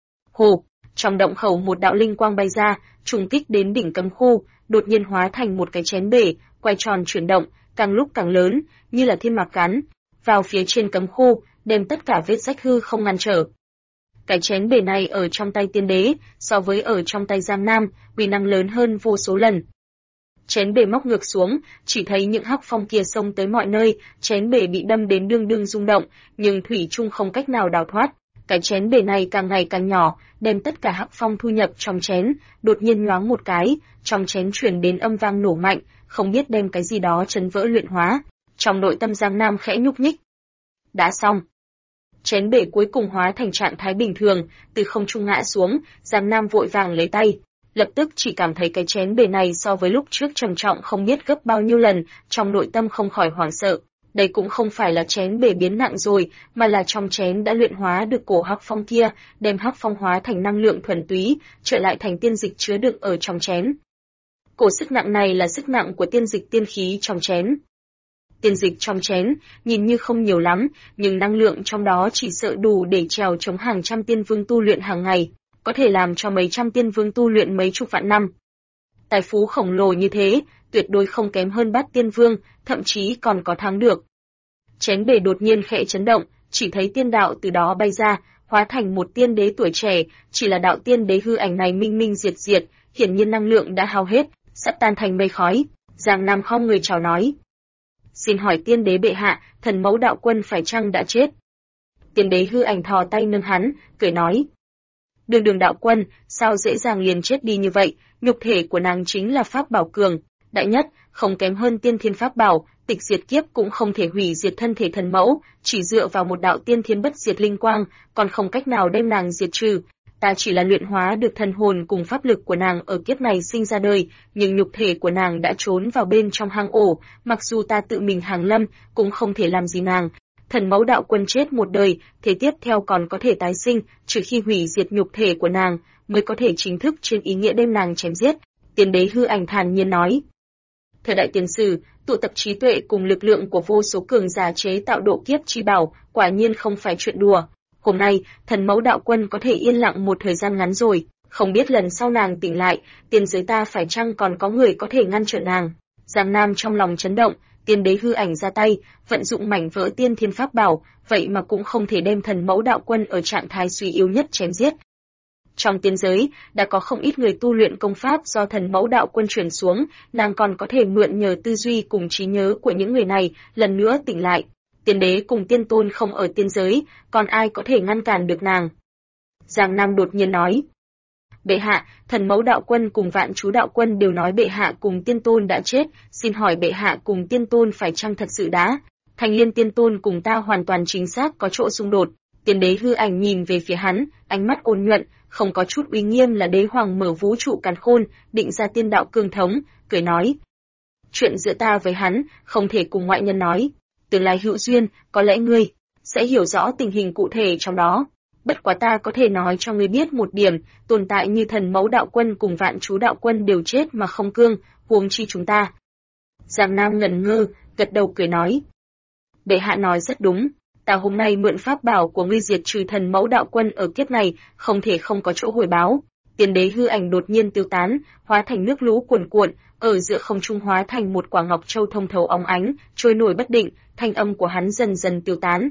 Hồ, trong động khẩu một đạo linh quang bay ra, trùng kích đến đỉnh cấm khu, đột nhiên hóa thành một cái chén bể, quay tròn chuyển động, càng lúc càng lớn, như là thiên mạc gắn vào phía trên cấm khu, đem tất cả vết rách hư không ngăn trở. Cái chén bể này ở trong tay tiên đế, so với ở trong tay Giang Nam, uy năng lớn hơn vô số lần. Chén bể móc ngược xuống, chỉ thấy những hắc phong kia xông tới mọi nơi, chén bể bị đâm đến đương đương rung động, nhưng thủy chung không cách nào đào thoát. Cái chén bể này càng ngày càng nhỏ, đem tất cả hắc phong thu nhập trong chén, đột nhiên nhoáng một cái, trong chén truyền đến âm vang nổ mạnh, không biết đem cái gì đó chấn vỡ luyện hóa. Trong nội tâm Giang Nam khẽ nhúc nhích. Đã xong. Chén bể cuối cùng hóa thành trạng thái bình thường, từ không trung ngã xuống, Giang Nam vội vàng lấy tay. Lập tức chỉ cảm thấy cái chén bể này so với lúc trước trầm trọng không biết gấp bao nhiêu lần, trong nội tâm không khỏi hoảng sợ. Đây cũng không phải là chén bể biến nặng rồi, mà là trong chén đã luyện hóa được cổ hắc phong kia, đem hắc phong hóa thành năng lượng thuần túy, trở lại thành tiên dịch chứa đựng ở trong chén. Cổ sức nặng này là sức nặng của tiên dịch tiên khí trong chén. Tiên dịch trong chén, nhìn như không nhiều lắm, nhưng năng lượng trong đó chỉ sợ đủ để trèo chống hàng trăm tiên vương tu luyện hàng ngày, có thể làm cho mấy trăm tiên vương tu luyện mấy chục vạn năm. Tài phú khổng lồ như thế, tuyệt đối không kém hơn bát tiên vương, thậm chí còn có thắng được. Chén bể đột nhiên khẽ chấn động, chỉ thấy tiên đạo từ đó bay ra, hóa thành một tiên đế tuổi trẻ, chỉ là đạo tiên đế hư ảnh này minh minh diệt diệt, hiển nhiên năng lượng đã hao hết, sắp tan thành mây khói. Giang Nam khom người chào nói: "Xin hỏi tiên đế bệ hạ, thần mẫu đạo quân phải chăng đã chết?" Tiên đế hư ảnh thò tay nâng hắn, cười nói: "Đường đường đạo quân, sao dễ dàng liền chết đi như vậy, nhục thể của nàng chính là pháp bảo cường, đại nhất, không kém hơn tiên thiên pháp bảo, tịch diệt kiếp cũng không thể hủy diệt thân thể thần mẫu, chỉ dựa vào một đạo tiên thiên bất diệt linh quang, còn không cách nào đem nàng diệt trừ. Ta chỉ là luyện hóa được thần hồn cùng pháp lực của nàng ở kiếp này sinh ra đời, nhưng nhục thể của nàng đã trốn vào bên trong hang ổ, mặc dù ta tự mình hàng lâm, cũng không thể làm gì nàng. Thần mẫu đạo quân chết một đời, thế tiếp theo còn có thể tái sinh, trừ khi hủy diệt nhục thể của nàng, mới có thể chính thức trên ý nghĩa đem nàng chém giết." Tiên đế hư ảnh thản nhiên nói: "Thời đại tiền sử, tụ tập trí tuệ cùng lực lượng của vô số cường giả chế tạo độ kiếp chi bảo, quả nhiên không phải chuyện đùa. Hôm nay, thần mẫu đạo quân có thể yên lặng một thời gian ngắn rồi, không biết lần sau nàng tỉnh lại, tiên giới ta phải chăng còn có người có thể ngăn trở nàng." Giang Nam trong lòng chấn động, tiên đế hư ảnh ra tay, vận dụng mảnh vỡ tiên thiên pháp bảo, vậy mà cũng không thể đem thần mẫu đạo quân ở trạng thái suy yếu nhất chém giết. Trong tiên giới, đã có không ít người tu luyện công pháp do thần mẫu đạo quân truyền xuống, nàng còn có thể mượn nhờ tư duy cùng trí nhớ của những người này, lần nữa tỉnh lại. Tiên đế cùng tiên tôn không ở tiên giới, còn ai có thể ngăn cản được nàng? Giang Nam đột nhiên nói: "Bệ hạ, thần mẫu đạo quân cùng vạn chú đạo quân đều nói bệ hạ cùng tiên tôn đã chết, xin hỏi bệ hạ cùng tiên tôn phải chăng thật sự đã? Thành Liên tiên tôn cùng ta hoàn toàn chính xác có chỗ xung đột." Tiên đế hư ảnh nhìn về phía hắn, ánh mắt ôn nhuận, không có chút uy nghiêm là đế hoàng mở vũ trụ càn khôn, định ra tiên đạo cương thống, cười nói: "Chuyện giữa ta với hắn, không thể cùng ngoại nhân nói. Tương lai hữu duyên, có lẽ ngươi sẽ hiểu rõ tình hình cụ thể trong đó. Bất quá ta có thể nói cho ngươi biết một điểm, tồn tại như thần mẫu đạo quân cùng vạn chú đạo quân đều chết mà không cương, huống chi chúng ta." Giang Nam ngẩn ngơ, gật đầu cười nói: "Bệ hạ nói rất đúng. Ta hôm nay mượn pháp bảo của ngươi diệt trừ thần mẫu đạo quân ở kiếp này, không thể không có chỗ hồi báo." Tiên đế hư ảnh đột nhiên tiêu tán, hóa thành nước lũ cuồn cuộn, ở giữa không trung hóa thành một quả ngọc châu thông thấu óng ánh, trôi nổi bất định, thanh âm của hắn dần dần tiêu tán.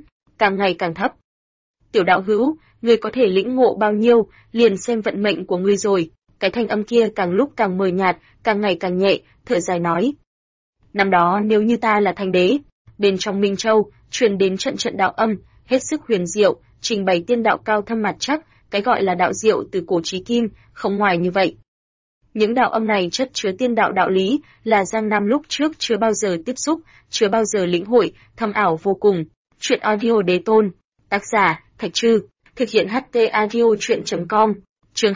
càng ngày càng thấp. Tiểu đạo hữu, ngươi có thể lĩnh ngộ bao nhiêu, liền xem vận mệnh của ngươi rồi. Cái thanh âm kia càng lúc càng mờ nhạt, càng ngày càng nhẹ, thở dài nói. Năm đó nếu như ta là thành đế, bên trong Minh Châu, truyền đến trận trận đạo âm, hết sức huyền diệu, trình bày tiên đạo cao thâm mặt chắc, cái gọi là đạo diệu từ cổ chí kim, không ngoài như vậy. Những đạo âm này chất chứa tiên đạo đạo lý, là Giang Nam lúc trước chưa bao giờ tiếp xúc, chưa bao giờ lĩnh hội, thâm ảo vô cùng. Truyện audio đế tôn, tác giả, Thạch Trư, thực hiện HT audio truyện.com, chương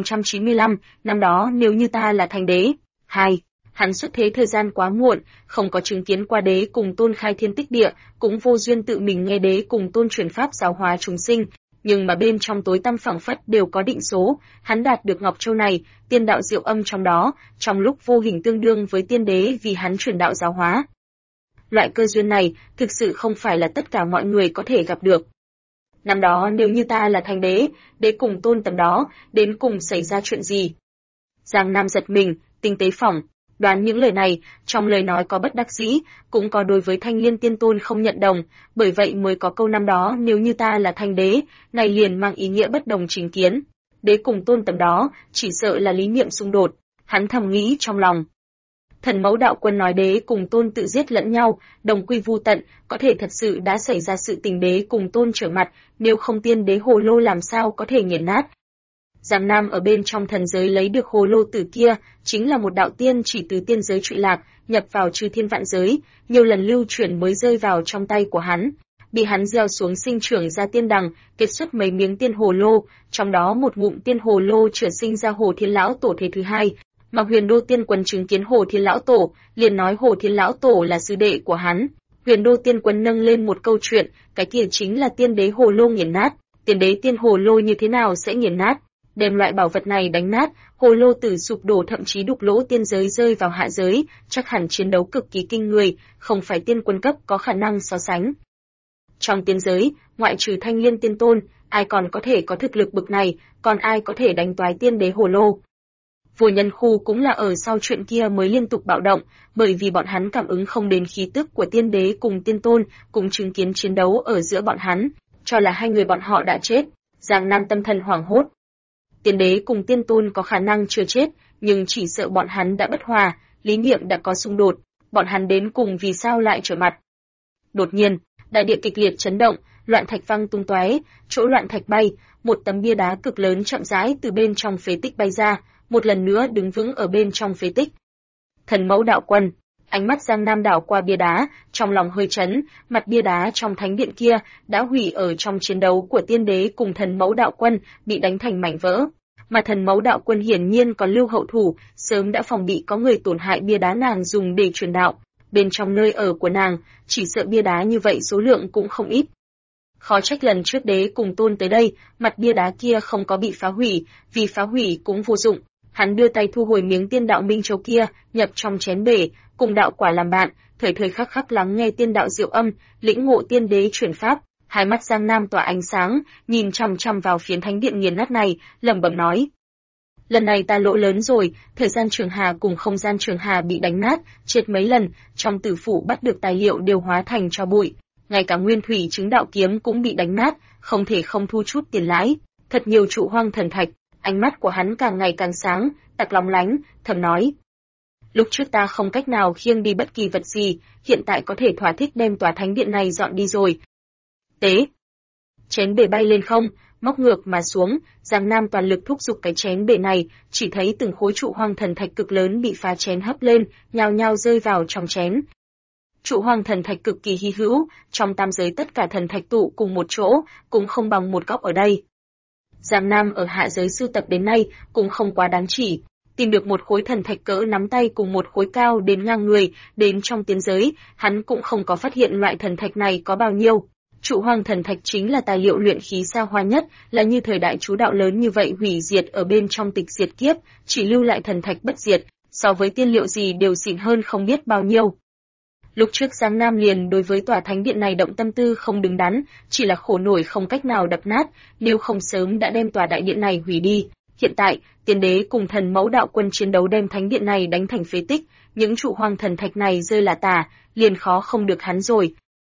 2095, năm đó nếu như ta là thành đế. 2. Hắn xuất thế thời gian quá muộn, không có chứng kiến qua đế cùng tôn khai thiên tích địa, cũng vô duyên tự mình nghe đế cùng tôn truyền pháp giáo hóa chúng sinh. Nhưng mà bên trong tối tăm phảng phất đều có định số, hắn đạt được Ngọc Châu này, tiên đạo diệu âm trong đó, trong lúc vô hình tương đương với tiên đế vì hắn truyền đạo giáo hóa. Loại cơ duyên này, thực sự không phải là tất cả mọi người có thể gặp được. Năm đó nếu như ta là thành đế, đế cùng tôn tầm đó, đến cùng xảy ra chuyện gì? Giang Nam giật mình, tinh tế phỏng, đoán những lời này, trong lời nói có bất đắc dĩ, cũng có đối với Thanh Liên Tiên Tôn không nhận đồng, bởi vậy mới có câu năm đó nếu như ta là thành đế, này liền mang ý nghĩa bất đồng chính kiến. Đế cùng tôn tầm đó, chỉ sợ là lý niệm xung đột, hắn thầm nghĩ trong lòng. Thần Mẫu Đạo Quân nói đế cùng tôn tự giết lẫn nhau, đồng quy vu tận, có thể thật sự đã xảy ra sự tình đế cùng tôn trở mặt, nếu không tiên đế hồ lô làm sao có thể nghiền nát. Giang Nam ở bên trong thần giới lấy được hồ lô tử kia, chính là một đạo tiên chỉ từ tiên giới trụy lạc, nhập vào chư thiên vạn giới, nhiều lần lưu chuyển mới rơi vào trong tay của hắn. Bị hắn gieo xuống sinh trưởng ra tiên đằng, kết xuất mấy miếng tiên hồ lô, trong đó một ngụm tiên hồ lô chữa sinh ra Hồ Thiên Lão Tổ thế thứ hai. Mà Huyền Đô Tiên Quân chứng kiến Hồ Thiên Lão Tổ, liền nói Hồ Thiên Lão Tổ là sư đệ của hắn. Huyền Đô Tiên Quân nâng lên một câu chuyện, cái kia chính là tiên đế hồ lô nghiền nát. Tiên đế tiên hồ lô như thế nào sẽ nghiền nát? Đem loại bảo vật này đánh nát, hồ lô tử sụp đổ thậm chí đục lỗ tiên giới rơi vào hạ giới, chắc hẳn chiến đấu cực kỳ kinh người, không phải tiên quân cấp có khả năng so sánh. Trong tiên giới, ngoại trừ Thanh Liên Tiên Tôn, ai còn có thể có thực lực bực này, còn ai có thể đánh toái tiên đế hồ lô? Vô Nhân Khu cũng là ở sau chuyện kia mới liên tục bạo động, bởi vì bọn hắn cảm ứng không đến khí tức của tiên đế cùng tiên tôn, cùng chứng kiến chiến đấu ở giữa bọn hắn, cho là hai người bọn họ đã chết. Giang Nam tâm thần hoảng hốt. Tiên đế cùng tiên tôn có khả năng chưa chết, nhưng chỉ sợ bọn hắn đã bất hòa, lý niệm đã có xung đột, bọn hắn đến cùng vì sao lại trở mặt. Đột nhiên, đại địa kịch liệt chấn động, loạn thạch văng tung tóe, chỗ loạn thạch bay, một tấm bia đá cực lớn chậm rãi từ bên trong phế tích bay ra, một lần nữa đứng vững ở bên trong phế tích. Thần Mẫu Đạo Quân, ánh mắt Giang Nam đảo qua bia đá, trong lòng hơi chấn, mặt bia đá trong thánh điện kia đã hủy ở trong chiến đấu của tiên đế cùng Thần Mẫu Đạo Quân, bị đánh thành mảnh vỡ. Mà Thần Mẫu Đạo Quân hiển nhiên còn lưu hậu thủ, sớm đã phòng bị có người tổn hại bia đá nàng dùng để truyền đạo. Bên trong nơi ở của nàng, chỉ sợ bia đá như vậy số lượng cũng không ít. Khó trách lần trước đế cùng tôn tới đây, mặt bia đá kia không có bị phá hủy, vì phá hủy cũng vô dụng. Hắn đưa tay thu hồi miếng tiên đạo minh châu kia, nhập trong chén bể, cùng đạo quả làm bạn, thời thời khắc khắc lắng nghe tiên đạo diệu âm, lĩnh ngộ tiên đế chuyển pháp. Hai mắt Giang Nam tỏa ánh sáng, nhìn chằm chằm vào phiến thánh điện nghiền nát này, lẩm bẩm nói: lần này ta lỗ lớn rồi, thời gian trường hà cùng không gian trường hà bị đánh nát, chết mấy lần, trong tử phủ bắt được tài liệu đều hóa thành tro bụi, ngay cả nguyên thủy chứng đạo kiếm cũng bị đánh nát, không thể không thu chút tiền lãi, thật nhiều trụ hoang thần thạch. Ánh mắt của hắn càng ngày càng sáng, tặc lóng lánh, thầm nói: lúc trước ta không cách nào khiêng đi bất kỳ vật gì, hiện tại có thể thỏa thích đem tòa thánh điện này dọn đi rồi. Tế! Chén bể bay lên không, móc ngược mà xuống, Giang Nam toàn lực thúc giục cái chén bể này, chỉ thấy từng khối trụ hoang thần thạch cực lớn bị phá chén hấp lên, nhao nhao rơi vào trong chén. Trụ hoang thần thạch cực kỳ hy hữu, trong tam giới tất cả thần thạch tụ cùng một chỗ, cũng không bằng một góc ở đây. Giang Nam ở hạ giới sưu tập đến nay cũng không quá đáng chỉ, tìm được một khối thần thạch cỡ nắm tay cùng một khối cao đến ngang người, đến trong tiên giới, hắn cũng không có phát hiện loại thần thạch này có bao nhiêu. Trụ hoang thần thạch chính là tài liệu luyện khí xa hoa nhất, là như thời đại chú đạo lớn như vậy hủy diệt ở bên trong tịch diệt kiếp, chỉ lưu lại thần thạch bất diệt, so với tiên liệu gì đều xịn hơn không biết bao nhiêu. Lúc trước Giang Nam liền đối với tòa thánh điện này động tâm tư không đứng đắn, chỉ là khổ nổi không cách nào đập nát, nếu không sớm đã đem tòa đại điện này hủy đi. Hiện tại, tiên đế cùng Thần Mẫu Đạo Quân chiến đấu đem thánh điện này đánh thành phế tích, những trụ hoang thần thạch này rơi là tả, liền khó không được hắn rồi.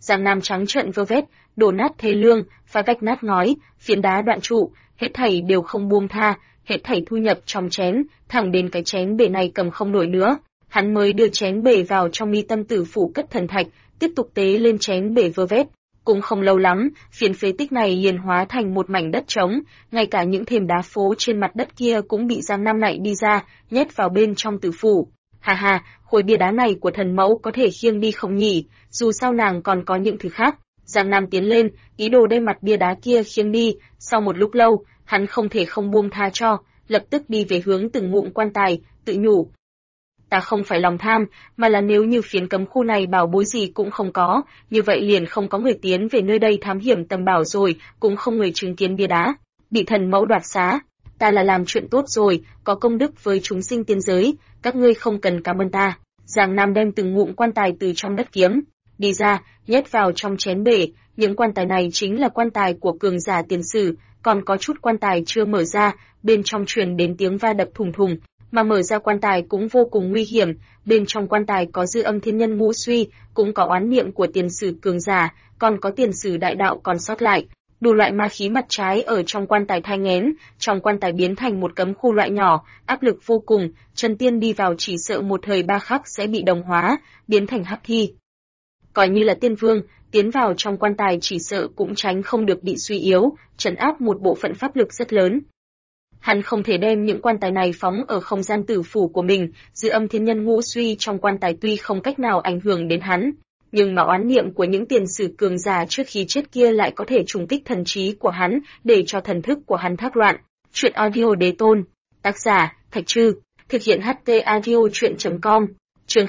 Giang Nam trắng trợn vơ vét, đổ nát thê lương, phá vách nát ngói, phiến đá đoạn trụ, hết thảy đều không buông tha, hết thảy thu nhập trong chén, thẳng đến cái chén bể này cầm không nổi nữa, hắn mới đưa chén bể vào trong mi tâm tử phủ cất thần thạch, tiếp tục tế lên chén bể vơ vét. Cũng không lâu lắm, phiến phế tích này liền hóa thành một mảnh đất trống, ngay cả những thềm đá phố trên mặt đất kia cũng bị Giang Nam nạy đi ra, nhét vào bên trong tử phủ. Hà hà, khối bia đá này của thần mẫu có thể khiêng đi không nhỉ, dù sao nàng còn có những thứ khác. Giang Nam tiến lên, ý đồ đem mặt bia đá kia khiêng đi, sau một lúc lâu, hắn không thể không buông tha cho, lập tức đi về hướng từng ngụm quan tài, tự nhủ. Ta không phải lòng tham, mà là nếu như phiến cấm khu này bảo bối gì cũng không có, như vậy liền không có người tiến về nơi đây thám hiểm tầm bảo rồi, cũng không người chứng kiến bia đá. Bị thần mẫu đoạt xá, ta là làm chuyện tốt rồi, có công đức với chúng sinh tiên giới, các ngươi không cần cảm ơn ta. Giang Nam đem từng ngụm quan tài từ trong đất kiếm đi ra, nhét vào trong chén bể, những quan tài này chính là quan tài của cường giả tiền sử, còn có chút quan tài chưa mở ra, bên trong truyền đến tiếng va đập thùng thùng, mà mở ra quan tài cũng vô cùng nguy hiểm, bên trong quan tài có dư âm thiên nhân ngũ suy, cũng có oán niệm của tiền sử cường giả, còn có tiền sử đại đạo còn sót lại. Đủ loại ma khí mặt trái ở trong quan tài thai nghén, trong quan tài biến thành một cấm khu loại nhỏ, áp lực vô cùng, chân tiên đi vào chỉ sợ một thời ba khắc sẽ bị đồng hóa, biến thành hắc thi. Coi như là tiên vương, tiến vào trong quan tài chỉ sợ cũng tránh không được bị suy yếu, trấn áp một bộ phận pháp lực rất lớn. Hắn không thể đem những quan tài này phóng ở không gian tử phủ của mình, dư âm thiên nhân ngũ suy trong quan tài tuy không cách nào ảnh hưởng đến hắn, nhưng mà oán niệm của những tiền sử cường giả trước khi chết kia lại có thể trùng kích thần trí của hắn, để cho thần thức của hắn thác loạn. Chuyện audio đế tôn, tác giả Thạch Trư, thực hiện HT audio truyện.com, chương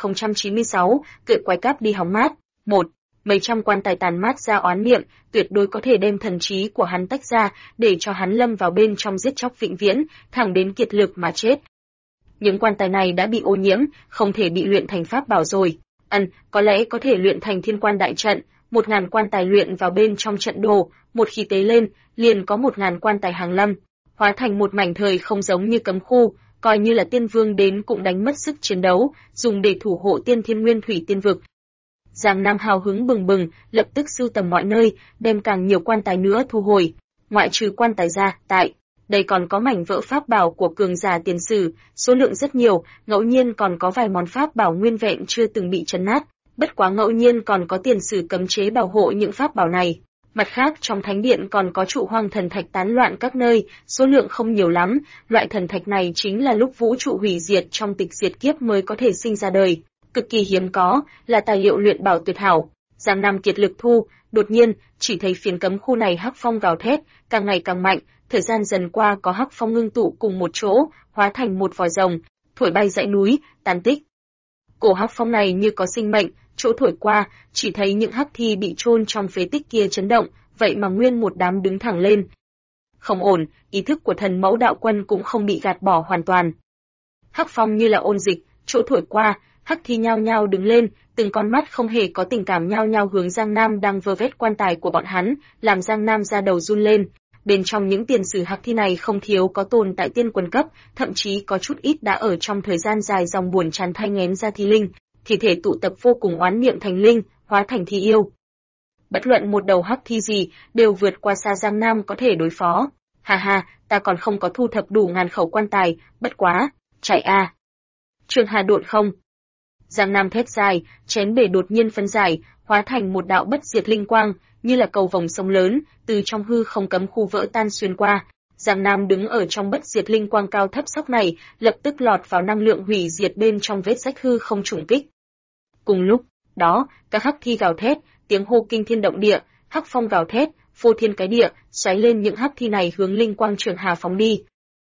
2096, cự quái cáp đi hóng mát. 1. Mấy trăm quan tài tàn mát ra oán niệm, tuyệt đối có thể đem thần trí của hắn tách ra, để cho hắn lâm vào bên trong giết chóc vĩnh viễn, thẳng đến kiệt lực mà chết. Những quan tài này đã bị ô nhiễm, không thể bị luyện thành pháp bảo rồi. Có lẽ có thể luyện thành thiên quan đại trận, 1000 quan tài luyện vào bên trong trận đồ, một khi tế lên, liền có 1000 quan tài hàng lâm, hóa thành một mảnh thời không giống như cấm khu, coi như là tiên vương đến cũng đánh mất sức chiến đấu, dùng để thủ hộ tiên thiên nguyên thủy tiên vực. Giang Nam hào hứng bừng bừng, lập tức sưu tầm mọi nơi, đem càng nhiều quan tài nữa thu hồi. Ngoại trừ quan tài ra, tại đây còn có mảnh vỡ pháp bảo của cường giả tiền sử, số lượng rất nhiều, ngẫu nhiên còn có vài món pháp bảo nguyên vẹn chưa từng bị chấn nát, bất quá ngẫu nhiên còn có tiền sử cấm chế bảo hộ những pháp bảo này. Mặt khác trong thánh điện còn có trụ hoang thần thạch tán loạn các nơi, số lượng không nhiều lắm, loại thần thạch này chính là lúc vũ trụ hủy diệt trong tịch diệt kiếp mới có thể sinh ra đời, cực kỳ hiếm có, là tài liệu luyện bảo tuyệt hảo. Giang Nam kiệt lực thu, đột nhiên, chỉ thấy phiến cấm khu này hắc phong gào thét, càng ngày càng mạnh, thời gian dần qua có hắc phong ngưng tụ cùng một chỗ, hóa thành một vòi rồng, thổi bay dãy núi, tàn tích. Cổ hắc phong này như có sinh mệnh, chỗ thổi qua, chỉ thấy những hắc thi bị chôn trong phế tích kia chấn động, vậy mà nguyên một đám đứng thẳng lên. Không ổn, ý thức của thần mẫu đạo quân cũng không bị gạt bỏ hoàn toàn. Hắc phong như là ôn dịch, chỗ thổi qua, hắc thi nhao nhao đứng lên, từng con mắt không hề có tình cảm nhao nhao hướng Giang Nam đang vơ vét quan tài của bọn hắn, làm Giang Nam da đầu run lên. Bên trong những tiền sử hắc thi này không thiếu có tồn tại tiên quân cấp, thậm chí có chút ít đã ở trong thời gian dài dòng buồn chán thai nghén ra thi linh, thi thể tụ tập vô cùng oán niệm thành linh, hóa thành thi yêu. Bất luận một đầu hắc thi gì, đều vượt qua xa Giang Nam có thể đối phó. Ha ha, ta còn không có thu thập đủ 1000 khẩu quan tài, bất quá, chạy a. Trường Hà độn không. Giang Nam thét dài, chén bể đột nhiên phân giải, hóa thành một đạo bất diệt linh quang, như là cầu vồng sông lớn, từ trong hư không cấm khu vỡ tan xuyên qua. Giang Nam đứng ở trong bất diệt linh quang cao thấp sóc này, lập tức lọt vào năng lượng hủy diệt bên trong vết rách hư không trùng kích. Cùng lúc đó, các hắc thi gào thét, tiếng hô kinh thiên động địa, hắc phong gào thét, phô thiên cái địa, xoáy lên những hắc thi này hướng linh quang Trường Hà phóng đi.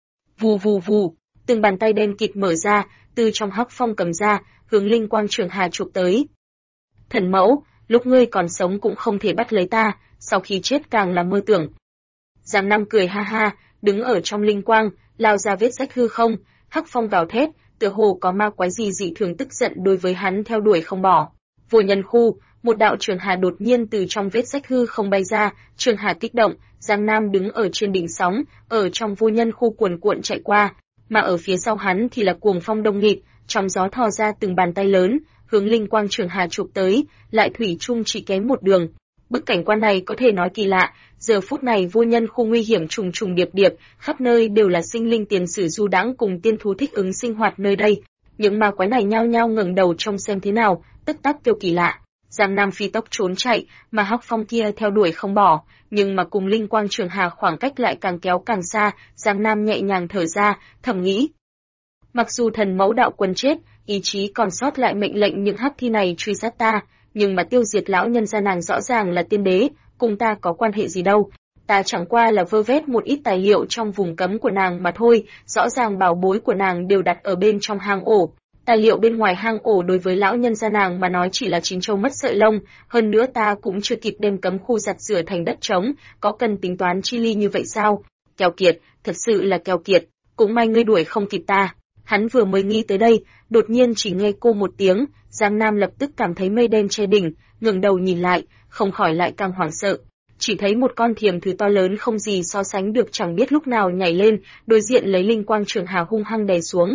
Vù vù vù, từng bàn tay đen kịt mở ra, từ trong hắc phong cầm ra, hướng linh quang Trường Hà chụp tới. Thần mẫu, lúc ngươi còn sống cũng không thể bắt lấy ta, sau khi chết càng là mơ tưởng. Giang Nam cười ha ha, đứng ở trong linh quang, lao ra vết rách hư không, hắc phong gào thét, tựa hồ có ma quái gì dị thường tức giận đối với hắn theo đuổi không bỏ. Vô nhân khu, một đạo Trường Hà đột nhiên từ trong vết rách hư không bay ra, Trường Hà kích động, Giang Nam đứng ở trên đỉnh sóng, ở trong vô nhân khu cuồn cuộn chạy qua, mà ở phía sau hắn thì là cuồng phong đông nghịt, trong gió thò ra từng bàn tay lớn, hướng Linh Quang Trường Hà chụp tới, lại thủy chung chỉ kém một đường. Bức cảnh quan này có thể nói kỳ lạ, giờ phút này vô nhân khu nguy hiểm trùng trùng điệp điệp, khắp nơi đều là sinh linh tiền sử du đãng cùng tiên thú thích ứng sinh hoạt nơi đây. Những ma quái này nhao nhao ngẩng đầu trông xem thế nào, tức tắc kêu kỳ lạ. Giang Nam phi tốc trốn chạy, mà Hắc Phong kia theo đuổi không bỏ, nhưng mà cùng Linh Quang Trường Hà khoảng cách lại càng kéo càng xa, Giang Nam nhẹ nhàng thở ra, thầm nghĩ. Mặc dù thần mẫu đạo quân chết, ý chí còn sót lại mệnh lệnh những hắc thi này truy sát ta, nhưng mà tiêu diệt lão nhân gia nàng rõ ràng là tiên đế, cùng ta có quan hệ gì đâu. Ta chẳng qua là vơ vét một ít tài liệu trong vùng cấm của nàng mà thôi, rõ ràng bảo bối của nàng đều đặt ở bên trong hang ổ. Tài liệu bên ngoài hang ổ đối với lão nhân gia nàng mà nói chỉ là chín châu mất sợi lông, hơn nữa ta cũng chưa kịp đem cấm khu giặt rửa thành đất trống, có cần tính toán chi ly như vậy sao? Keo kiệt, thật sự là keo kiệt, cũng may ngươi đuổi không kịp ta. Hắn vừa mới nghĩ tới đây, đột nhiên chỉ nghe cô một tiếng, Giang Nam lập tức cảm thấy mây đen che đỉnh, ngẩng đầu nhìn lại, không khỏi lại càng hoảng sợ. Chỉ thấy một con thiềm thú to lớn không gì so sánh được chẳng biết lúc nào nhảy lên, đối diện lấy Linh Quang Trường Hà hung hăng đè xuống.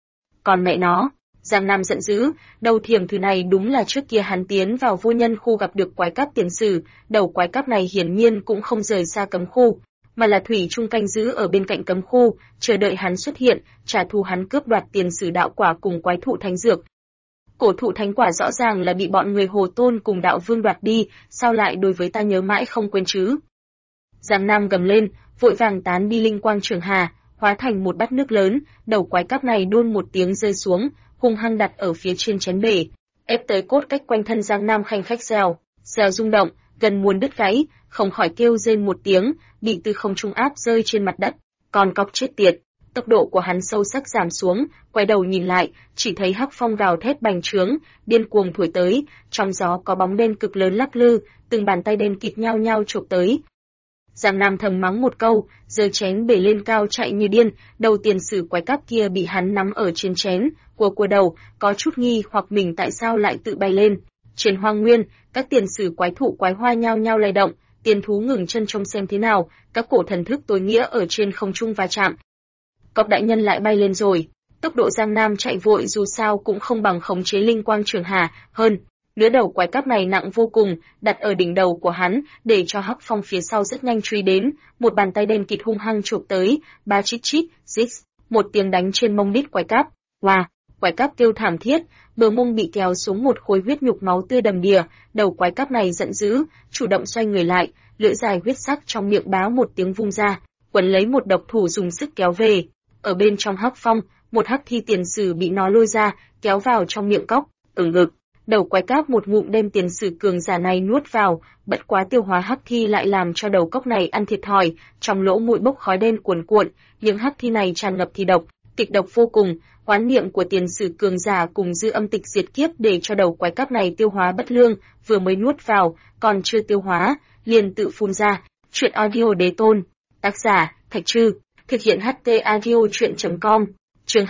Còn mẹ nó, Giang Nam giận dữ, đầu thiềm thú này đúng là trước kia hắn tiến vào vô nhân khu gặp được quái cáp tiền sử, đầu quái cáp này hiển nhiên cũng không rời xa cấm khu, mà là thủy chung canh giữ ở bên cạnh cấm khu, chờ đợi hắn xuất hiện, trả thù hắn cướp đoạt tiền sử đạo quả cùng quái thụ thánh dược. Cổ thụ thánh quả rõ ràng là bị bọn người Hồ Tôn cùng đạo vương đoạt đi, sao lại đối với ta nhớ mãi không quên chứ? Giang Nam gầm lên, vội vàng tán đi Linh Quang Trường Hà, hóa thành một bát nước lớn, đầu quái cáp này đôn một tiếng rơi xuống, hung hăng đặt ở phía trên chén bể, ép tới cốt cách quanh thân Giang Nam khanh khách xèo rung động, gần muốn đứt gáy, không khỏi kêu rên một tiếng, bị từ không trung áp rơi trên mặt đất. Còn cóc chết tiệt, tốc độ của hắn sâu sắc giảm xuống, quay đầu nhìn lại, chỉ thấy Hắc Phong gào thét bành trướng, điên cuồng thổi tới, trong gió có bóng đen cực lớn lắc lư, từng bàn tay đen kịt nhao nhao chụp tới. Giang Nam thầm mắng một câu, giơ chén bể lên cao chạy như điên, đầu tiền sử quái cáp kia bị hắn nắm ở trên chén, của đầu, có chút nghi hoặc mình tại sao lại tự bay lên. Trên hoang nguyên, các tiền sử quái thụ quái hoa nhao nhao lay động, tiền thú ngừng chân trông xem thế nào, các cổ thần thức tối nghĩa ở trên không trung va chạm. Cọc đại nhân lại bay lên rồi, tốc độ Giang Nam chạy vội dù sao cũng không bằng khống chế Linh Quang Trường Hà, hơn. Nửa đầu quái cáp này nặng vô cùng, đặt ở đỉnh đầu của hắn, để cho Hắc Phong phía sau rất nhanh truy đến, một bàn tay đen kịt hung hăng chụp tới, ba chít chít, zix, một tiếng đánh trên mông đít quái cáp. Wow, quái cáp kêu thảm thiết, bờ mông bị kéo xuống một khối huyết nhục máu tươi đầm đìa, đầu quái cáp này giận dữ, chủ động xoay người lại, lưỡi dài huyết sắc trong miệng báo một tiếng vung ra, quấn lấy một độc thủ dùng sức kéo về. Ở bên trong Hắc Phong, một hắc thi tiền sử bị nó lôi ra, kéo vào trong miệng cóc, ngực. Đầu quái cáp một ngụm đem tiền sử cường giả này nuốt vào, bất quá tiêu hóa hắc thi lại làm cho đầu cóc này ăn thiệt thòi, trong lỗ mũi bốc khói đen cuồn cuộn, những hắc thi này tràn ngập thi độc, kịch độc vô cùng, oán niệm của tiền sử cường giả cùng dư âm tịch diệt kiếp để cho đầu quái cáp này tiêu hóa bất lương, vừa mới nuốt vào, còn chưa tiêu hóa, liền tự phun ra. Truyện audio đế tôn, tác giả Thạch Trư, thực hiện HT audio truyện.com, chương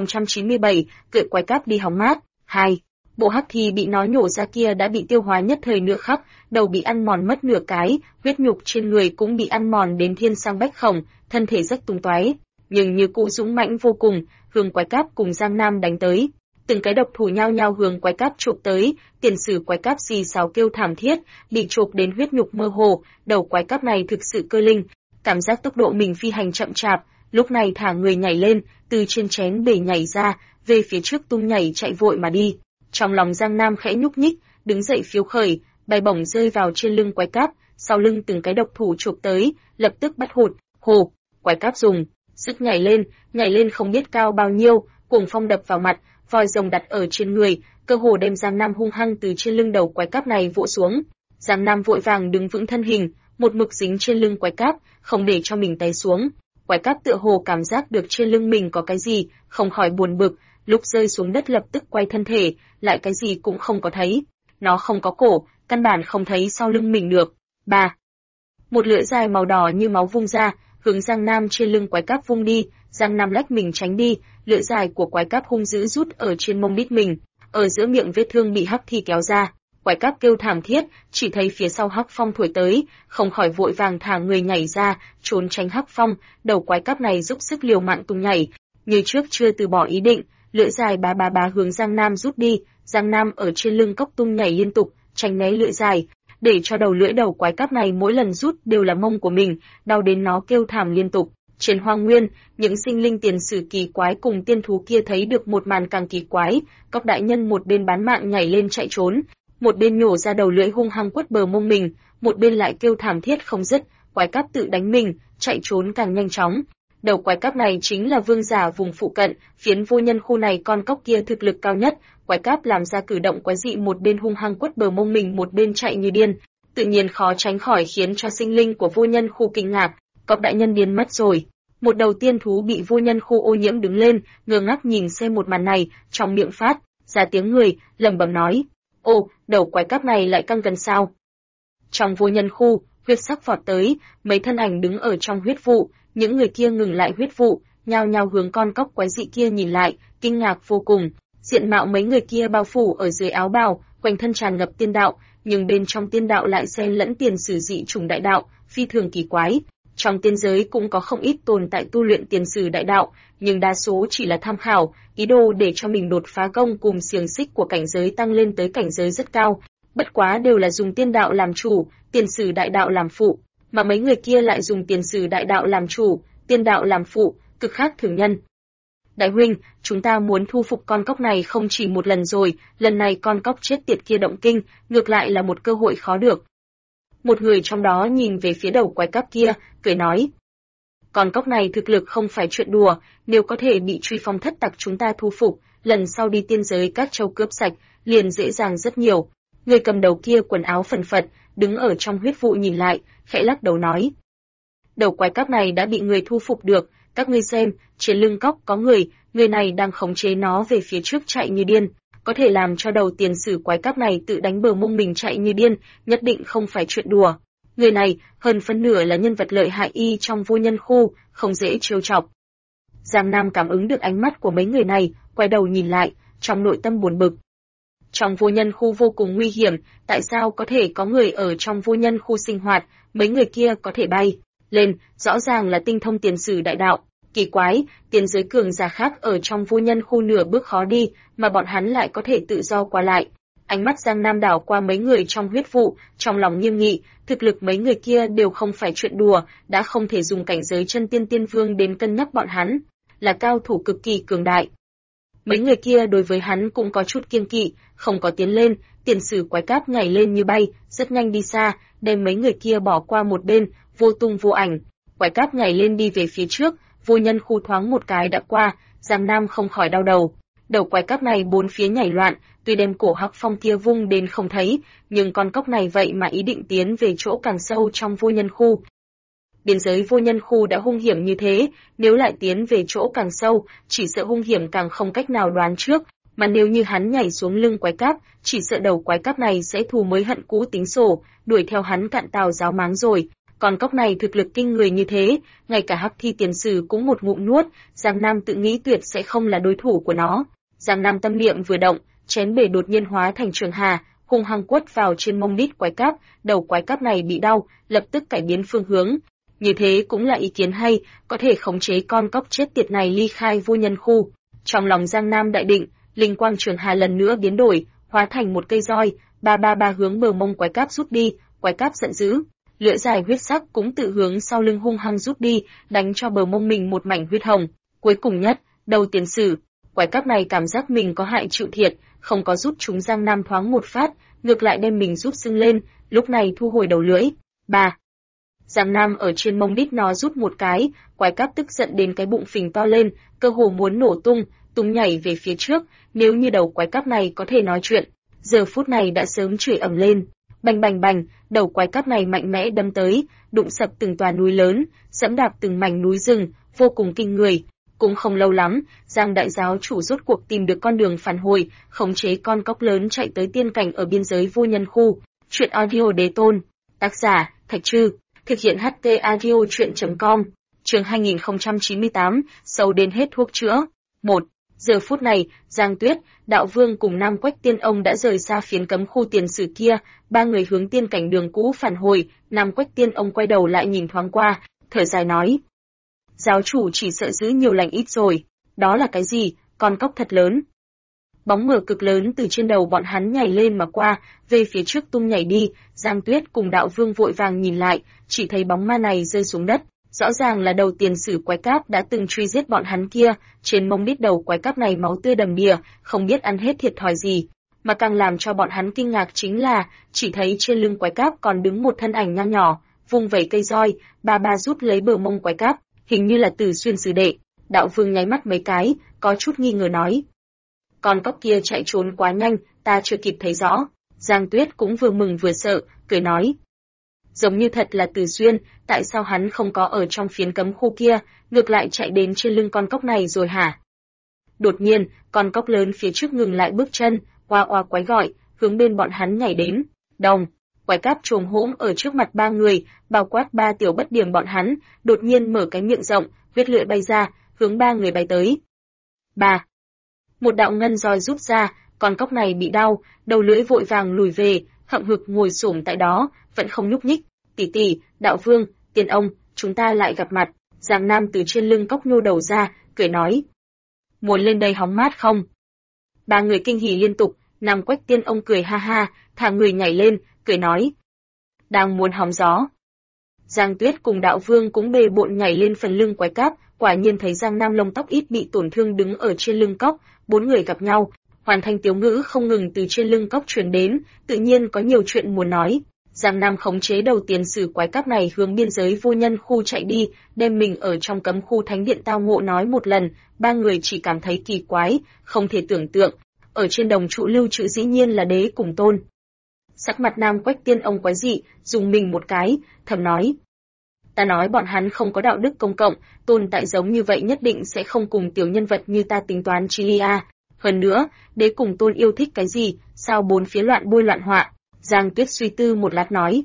2097, cưỡi quái cáp đi hóng mát, 2. Bộ hắc thi bị nó nhổ ra kia đã bị tiêu hóa nhất thời nửa khắc, đầu bị ăn mòn mất nửa cái, huyết nhục trên người cũng bị ăn mòn đến thiên sang bách khổng, thân thể rách tung toái, nhưng như cũ dũng mãnh vô cùng, hướng quái cáp cùng Giang Nam đánh tới. Từng cái độc thủ nhao nhao hướng quái cáp chụp tới, tiền sử quái cáp xì xào kêu thảm thiết, bị chụp đến huyết nhục mơ hồ, đầu quái cáp này thực sự cơ linh, cảm giác tốc độ mình phi hành chậm chạp, lúc này thả người nhảy lên, từ trên chén bể nhảy ra, về phía trước tung nhảy chạy vội mà đi. Trong lòng Giang Nam khẽ nhúc nhích, đứng dậy phiêu khởi, bay bổng rơi vào trên lưng quái cáp, sau lưng từng cái độc thủ chụp tới, lập tức bắt hụt, hồ, quái cáp dùng sức nhảy lên không biết cao bao nhiêu, cuồng phong đập vào mặt, vòi rồng đặt ở trên người, cơ hồ đem Giang Nam hung hăng từ trên lưng đầu quái cáp này vỗ xuống. Giang Nam vội vàng đứng vững thân hình, một mực dính trên lưng quái cáp, không để cho mình té xuống. Quái cáp tựa hồ cảm giác được trên lưng mình có cái gì, không khỏi buồn bực, lúc rơi xuống đất lập tức quay thân thể, lại cái gì cũng không có thấy. Nó không có cổ, căn bản không thấy sau lưng mình được. 3. Một lưỡi dài màu đỏ như máu vung ra, hướng Giang Nam trên lưng quái cáp vung đi, Giang Nam lách mình tránh đi, lưỡi dài của quái cáp hung dữ rút ở trên mông đít mình, ở giữa miệng vết thương bị hắc thi kéo ra. Quái cáp kêu thảm thiết, chỉ thấy phía sau Hắc Phong thổi tới, không khỏi vội vàng thả người nhảy ra, trốn tránh Hắc Phong, đầu quái cáp này dốc sức liều mạng tung nhảy, như trước chưa từ bỏ ý định, lưỡi dài bá hướng Giang Nam rút đi, Giang Nam ở trên lưng cốc tung nhảy liên tục, tránh né lưỡi dài, để cho đầu lưỡi đầu quái cáp này mỗi lần rút đều là mông của mình, đau đến nó kêu thảm liên tục. Trên hoang nguyên, những sinh linh tiền sử kỳ quái cùng tiên thú kia thấy được một màn càng kỳ quái, cốc đại nhân một bên bán mạng nhảy lên chạy trốn, một bên nhổ ra đầu lưỡi hung hăng quất bờ mông mình, một bên lại kêu thảm thiết không dứt, quái cáp tự đánh mình, chạy trốn càng nhanh chóng. Đầu quái cáp này chính là vương giả vùng phụ cận, phiến vô nhân khu này con cóc kia thực lực cao nhất, quái cáp làm ra cử động quái dị một bên hung hăng quất bờ mông mình một bên chạy như điên, tự nhiên khó tránh khỏi khiến cho sinh linh của vô nhân khu kinh ngạc, cóc đại nhân điên mất rồi. Một đầu tiên thú bị vô nhân khu ô nhiễm đứng lên, ngơ ngác nhìn xem một màn này, trong miệng phát ra tiếng người, lẩm bẩm nói: "Ô, đầu quái cáp này lại căng gần sao?" Trong vô nhân khu, huyết sắc vọt tới, mấy thân ảnh đứng ở trong huyết vụ, những người kia ngừng lại huyết vụ, nhao nhao hướng con cóc quái dị kia nhìn lại, kinh ngạc vô cùng. Diện mạo mấy người kia bao phủ ở dưới áo bào, quanh thân tràn ngập tiên đạo, nhưng bên trong tiên đạo lại xen lẫn tiền sử dị chủng đại đạo, phi thường kỳ quái. Trong tiên giới cũng có không ít tồn tại tu luyện tiền sử đại đạo, nhưng đa số chỉ là tham khảo, ý đồ để cho mình đột phá gông cùng xiềng xích của cảnh giới tăng lên tới cảnh giới rất cao. Bất quá đều là dùng tiên đạo làm chủ, tiền sử đại đạo làm phụ, mà mấy người kia lại dùng tiền sử đại đạo làm chủ, tiên đạo làm phụ, cực khác thường nhân. Đại huynh, chúng ta muốn thu phục con cóc này không chỉ một lần rồi, lần này con cóc chết tiệt kia động kinh, ngược lại là một cơ hội khó được. Một người trong đó nhìn về phía đầu quái cáp kia, cười nói: "Con cóc này thực lực không phải chuyện đùa, nếu có thể bị truy phong thất tặc chúng ta thu phục, lần sau đi tiên giới các châu cướp sạch, liền dễ dàng rất nhiều." Người cầm đầu kia quần áo phần phật, đứng ở trong huyết vụ nhìn lại, khẽ lắc đầu nói: "Đầu quái cáp này đã bị người thu phục được, các ngươi xem, trên lưng cóc có người này đang khống chế nó về phía trước chạy như điên, có thể làm cho đầu tiền sử quái cáp này tự đánh bờ mông mình chạy như điên, nhất định không phải chuyện đùa. Người này, hơn phân nửa là nhân vật lợi hại y trong vô nhân khu, không dễ trêu chọc." Giang Nam cảm ứng được ánh mắt của mấy người này, quay đầu nhìn lại, trong nội tâm buồn bực. Trong vô nhân khu vô cùng nguy hiểm, tại sao có thể có người ở trong vô nhân khu sinh hoạt, mấy người kia có thể bay lên, rõ ràng là tinh thông tiền sử đại đạo. Kỳ quái, tiền giới cường giả khác ở trong vô nhân khu nửa bước khó đi, mà bọn hắn lại có thể tự do qua lại. Ánh mắt Giang Nam đảo qua mấy người trong huyết vụ, trong lòng nghiêm nghị, thực lực mấy người kia đều không phải chuyện đùa, đã không thể dùng cảnh giới chân tiên tiên vương đến cân nhắc bọn hắn, là cao thủ cực kỳ cường đại. Mấy người kia đối với hắn cũng có chút kiêng kỵ, không có tiến lên, tiền sử quái cáp nhảy lên như bay, rất nhanh đi xa, đem mấy người kia bỏ qua một bên, vô tung vô ảnh. Quái cáp nhảy lên đi về phía trước, vô nhân khu thoáng một cái đã qua, Giang Nam không khỏi đau đầu. Đầu quái cáp này bốn phía nhảy loạn, tuy đem cổ hắc phong kia vung đến không thấy, nhưng con cóc này vậy mà ý định tiến về chỗ càng sâu trong vô nhân khu. Biên giới vô nhân khu đã hung hiểm như thế, nếu lại tiến về chỗ càng sâu, chỉ sợ hung hiểm càng không cách nào đoán trước, mà nếu như hắn nhảy xuống lưng quái cáp, chỉ sợ đầu quái cáp này sẽ thù mới hận cũ tính sổ, đuổi theo hắn cạn tàu ráo máng rồi. Con cóc này thực lực kinh người như thế, ngay cả hắc thi tiền sử cũng một ngụm nuốt, Giang Nam tự nghĩ tuyệt sẽ không là đối thủ của nó. Giang Nam tâm niệm vừa động, chén bể đột nhiên hóa thành trường hà, hung hăng quất vào trên mông đít quái cáp, đầu quái cáp này bị đau, lập tức cải biến phương hướng. Như thế cũng là ý kiến hay, có thể khống chế con cóc chết tiệt này ly khai vô nhân khu. Trong lòng Giang Nam đại định, linh quang trường hà lần nữa biến đổi, hóa thành một cây roi, ba hướng bờ mông quái cáp rút đi, quái cáp giận dữ. Lưỡi dài huyết sắc cũng tự hướng sau lưng hung hăng rút đi, đánh cho bờ mông mình một mảnh huyết hồng. Cuối cùng nhất, đầu tiền sử, quái cáp này cảm giác mình có hại chịu thiệt, không có rút chúng Giang Nam thoáng một phát, ngược lại đem mình rút sưng lên, lúc này thu hồi đầu lưỡi. Giang Nam ở trên mông đít nó rút một cái, quái cáp tức giận đến cái bụng phình to lên, cơ hồ muốn nổ tung nhảy về phía trước, nếu như đầu quái cáp này có thể nói chuyện, giờ phút này đã sớm chửi ầm lên. Bành, đầu quái cáp này mạnh mẽ đâm tới, đụng sập từng tòa núi lớn, dẫm đạp từng mảnh núi rừng, vô cùng kinh người. Cũng không lâu lắm, Giang đại giáo chủ rốt cuộc tìm được con đường phản hồi, khống chế con cóc lớn chạy tới tiên cảnh ở biên giới vô nhân khu. Truyện audio đế tôn, tác giả Thạch Trư, thực hiện HT audio truyện.com. Chương 2098, sâu đến hết thuốc chữa. 1. Giờ phút này, Giang Tuyết, Đạo Vương cùng Nam Quách Tiên ông đã rời xa phiến cấm khu tiền sử kia, ba người hướng tiên cảnh đường cũ phản hồi. Nam Quách Tiên ông quay đầu lại nhìn thoáng qua, thở dài nói: "Giáo chủ chỉ sợ giữ nhiều lành ít rồi, đó là cái gì, con cóc thật lớn." Bóng mờ cực lớn từ trên đầu bọn hắn nhảy lên mà qua, về phía trước tung nhảy đi. Giang Tuyết cùng Đạo Vương vội vàng nhìn lại, chỉ thấy bóng ma này rơi xuống đất. Rõ ràng là đầu tiền sử quái cáp đã từng truy giết bọn hắn kia, trên mông đít đầu quái cáp này máu tươi đầm đìa, không biết ăn hết thiệt thòi gì. Mà càng làm cho bọn hắn kinh ngạc chính là, chỉ thấy trên lưng quái cáp còn đứng một thân ảnh nho nhỏ, vung vẩy cây roi, ba rút lấy bờ mông quái cáp, hình như là Từ Xuyên sư đệ. Đạo Vương nháy mắt mấy cái, có chút nghi ngờ nói: con cóc kia chạy trốn quá nhanh, ta chưa kịp thấy rõ. Giang Tuyết cũng vừa mừng vừa sợ, cười nói: giống như thật là Từ Xuyên, tại sao hắn không có ở trong phiến cấm khu kia, ngược lại chạy đến trên lưng con cóc này rồi hả? Đột nhiên, con cóc lớn phía trước ngừng lại bước chân, oa oa quái gọi, hướng bên bọn hắn nhảy đến. Đồng, quái cáp trồm hỗn ở trước mặt ba người, bao quát ba tiểu bất điểm bọn hắn, đột nhiên mở cái miệng rộng, huyết lưỡi bay ra, hướng ba người bay tới. Ba. Một đạo ngân roi rút ra, con cóc này bị đau, đầu lưỡi vội vàng lùi về, hậm hực ngồi xổm tại đó, vẫn không nhúc nhích. Tỷ tỷ, Đạo Vương, Tiên ông, chúng ta lại gặp mặt. Giang Nam từ trên lưng cóc nhô đầu ra, cười nói: muốn lên đây hóng mát không? Ba người kinh hỉ liên tục. Nam Quách Tiên ông cười ha ha, thả người nhảy lên, cười nói: đang muốn hóng gió. Giang Tuyết cùng Đạo Vương cũng bề bộn nhảy lên phần lưng quái cáp, quả nhiên thấy Giang Nam lông tóc ít bị tổn thương đứng ở trên lưng cóc, bốn người gặp nhau, hoàn thành tiếu ngữ không ngừng từ trên lưng cóc truyền đến, tự nhiên có nhiều chuyện muốn nói. Giang Nam khống chế đầu tiền sử quái cáp này hướng biên giới vô nhân khu chạy đi, đem mình ở trong cấm khu thánh điện tao ngộ nói một lần, ba người chỉ cảm thấy kỳ quái, không thể tưởng tượng. Ở trên đồng trụ lưu trữ dĩ nhiên là Đế Cùng Tôn. Sắc mặt Nam Quách Tiên ông quái dị, dùng mình một cái, thầm nói: ta nói bọn hắn không có đạo đức công cộng, tồn tại giống như vậy nhất định sẽ không cùng tiểu nhân vật như ta tính toán chi lia. Hơn nữa, Đế Cùng Tôn yêu thích cái gì, sao bốn phía loạn bôi loạn họa? Giang Tuyết suy tư một lát nói: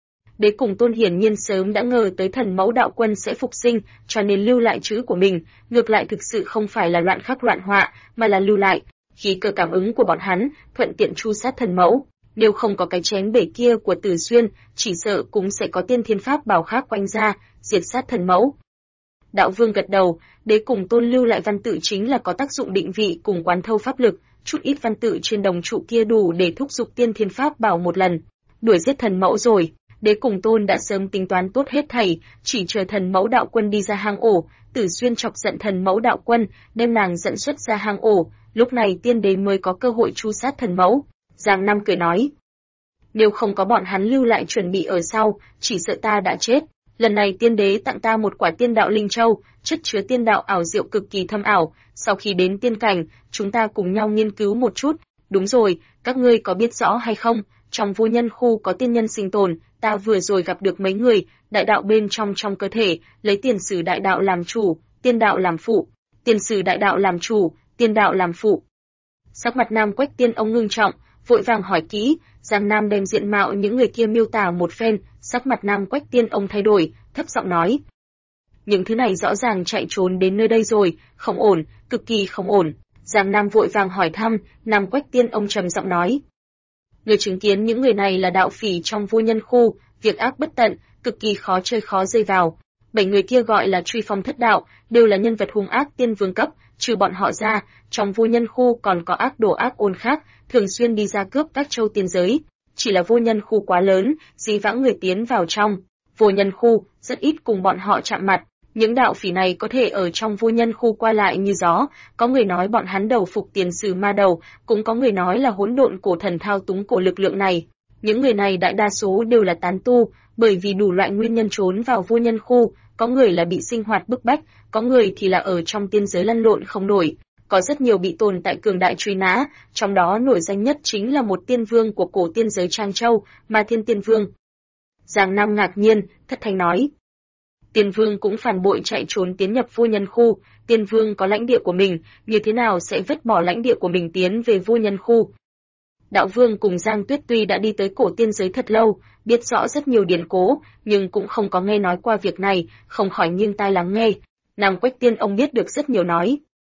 Đế Cùng Tôn hiển nhiên sớm đã ngờ tới thần mẫu đạo quân sẽ phục sinh, cho nên lưu lại chữ của mình, ngược lại thực sự không phải là loạn khắc loạn họa, mà là lưu lại khí cơ cảm ứng của bọn hắn, thuận tiện tru sát thần mẫu. Nếu không có cái chén bể kia của Từ Xuyên, chỉ sợ cũng sẽ có tiên thiên pháp bảo khác quanh ra, diệt sát thần mẫu. Đạo Vương gật đầu, Đế Cùng Tôn lưu lại văn tự chính là có tác dụng định vị cùng quán thâu pháp lực, chút ít văn tự trên đồng trụ kia đủ để thúc giục tiên thiên pháp bảo một lần. Đuổi giết thần mẫu rồi, Đế Cùng Tôn đã sớm tính toán tốt hết thảy, chỉ chờ thần mẫu đạo quân đi ra hang ổ, Từ Xuyên chọc giận thần mẫu đạo quân, đem nàng dẫn xuất ra hang ổ, lúc này tiên đế mới có cơ hội tru sát thần mẫu. Giang Nam cười nói: nếu không có bọn hắn lưu lại chuẩn bị ở sau, chỉ sợ ta đã chết. Lần này tiên đế tặng ta một quả tiên đạo linh châu, chất chứa tiên đạo ảo diệu cực kỳ thâm ảo, sau khi đến tiên cảnh, chúng ta cùng nhau nghiên cứu một chút. Đúng rồi, các ngươi có biết rõ hay không, trong vô nhân khu có tiên nhân sinh tồn, ta vừa rồi gặp được mấy người, đại đạo bên trong cơ thể, lấy tiền sử đại đạo làm chủ, tiên đạo làm phụ, tiền sử đại đạo làm chủ, tiên đạo làm phụ. Sắc mặt Nam Quách Tiên ông ngưng trọng, vội vàng hỏi kỹ. Giang Nam đem diện mạo những người kia miêu tả một phen, sắc mặt Nam Quách Tiên ông thay đổi, thấp giọng nói: những thứ này rõ ràng chạy trốn đến nơi đây rồi, không ổn, cực kỳ không ổn. Giang Nam vội vàng hỏi thăm, Nam Quách Tiên ông trầm giọng nói: người chứng kiến những người này là đạo phỉ trong vô nhân khu, việc ác bất tận, cực kỳ khó chơi khó dây vào. 7 người kia gọi là truy phong thất đạo, đều là nhân vật hung ác tiên vương cấp, trừ bọn họ ra, trong vô nhân khu còn có ác đồ ác ôn khác, thường xuyên đi ra cướp các châu tiên giới. Chỉ là vô nhân khu quá lớn, dĩ vãng người tiến vào trong vô nhân khu, rất ít cùng bọn họ chạm mặt. Những đạo phỉ này có thể ở trong vô nhân khu qua lại như gió, có người nói bọn hắn đầu phục tiền sử ma đầu, cũng có người nói là hỗn độn cổ thần thao túng cổ lực lượng này. Những người này đại đa số đều là tán tu, bởi vì đủ loại nguyên nhân trốn vào vô nhân khu, có người là bị sinh hoạt bức bách, có người thì là ở trong tiên giới lăn lộn không nổi. Có rất nhiều bị tồn tại cường đại truy nã, trong đó nổi danh nhất chính là một tiên vương của cổ tiên giới Trang Châu, Ma Thiên Tiên Vương. Giang Nam ngạc nhiên, thất thanh nói: Tiên Vương cũng phản bội chạy trốn tiến nhập vô nhân khu, Tiên Vương có lãnh địa của mình, như thế nào sẽ vứt bỏ lãnh địa của mình tiến về vô nhân khu? Đạo Vương cùng Giang Tuyết tuy đã đi tới cổ tiên giới thật lâu, biết rõ rất nhiều điển cố, nhưng cũng không có nghe nói qua việc này, không khỏi nghiêng tai lắng nghe. Nam Quách Tiên ông biết được rất nhiều nói.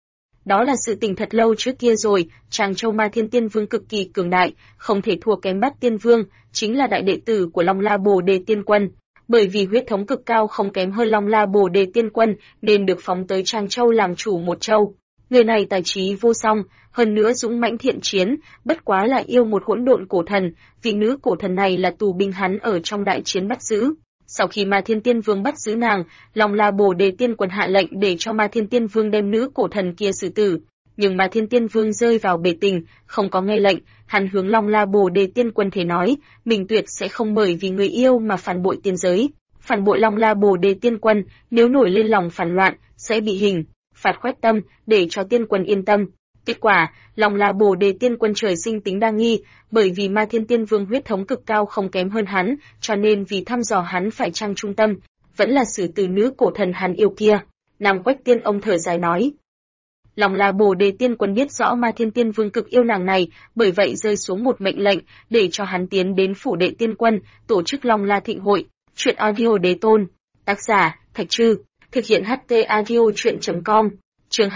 Đó là sự tình thật lâu trước kia rồi, Tràng Châu Ma Thiên Tiên Vương cực kỳ cường đại, không thể thua kém Bát Tiên Vương, chính là đại đệ tử của Long La Bồ Đề Tiên Quân. Bởi vì huyết thống cực cao không kém hơn Long La Bồ Đề Tiên Quân, nên được phóng tới Tràng Châu làm chủ một châu. Người này tài trí vô song, hơn nữa dũng mãnh thiện chiến, bất quá là yêu một hỗn độn cổ thần, vị nữ cổ thần này là tù binh hắn ở trong đại chiến bắt giữ. Sau khi Ma Thiên Tiên Vương bắt giữ nàng, Long La Bồ Đề Tiên Quân hạ lệnh để cho Ma Thiên Tiên Vương đem nữ cổ thần kia xử tử. Nhưng Ma Thiên Tiên Vương rơi vào bể tình, không có nghe lệnh, hắn hướng Long La Bồ Đề Tiên Quân thể nói, mình tuyệt sẽ không bởi vì người yêu mà phản bội tiên giới. Phản bội Long La Bồ Đề Tiên Quân, nếu nổi lên lòng phản loạn, sẽ bị hình phạt khoét tâm, để cho tiên quân yên tâm. Kết quả, Long La Bồ Đề Tiên Quân trời sinh tính đa nghi, bởi vì Ma Thiên Tiên Vương huyết thống cực cao không kém hơn hắn, cho nên vì thăm dò hắn phải trang trung tâm, vẫn là xử tử nữ cổ thần hắn yêu kia. Nam Quách Tiên ông thở dài nói. Long La Bồ Đề Tiên Quân biết rõ Ma Thiên Tiên Vương cực yêu nàng này, bởi vậy rơi xuống một mệnh lệnh, để cho hắn tiến đến phủ đệ tiên quân, tổ chức Long La Thịnh Hội. Chuyện audio đế tôn. Tác giả, Thạch Trư. Thực hiện HT audio chuyện.com. Chương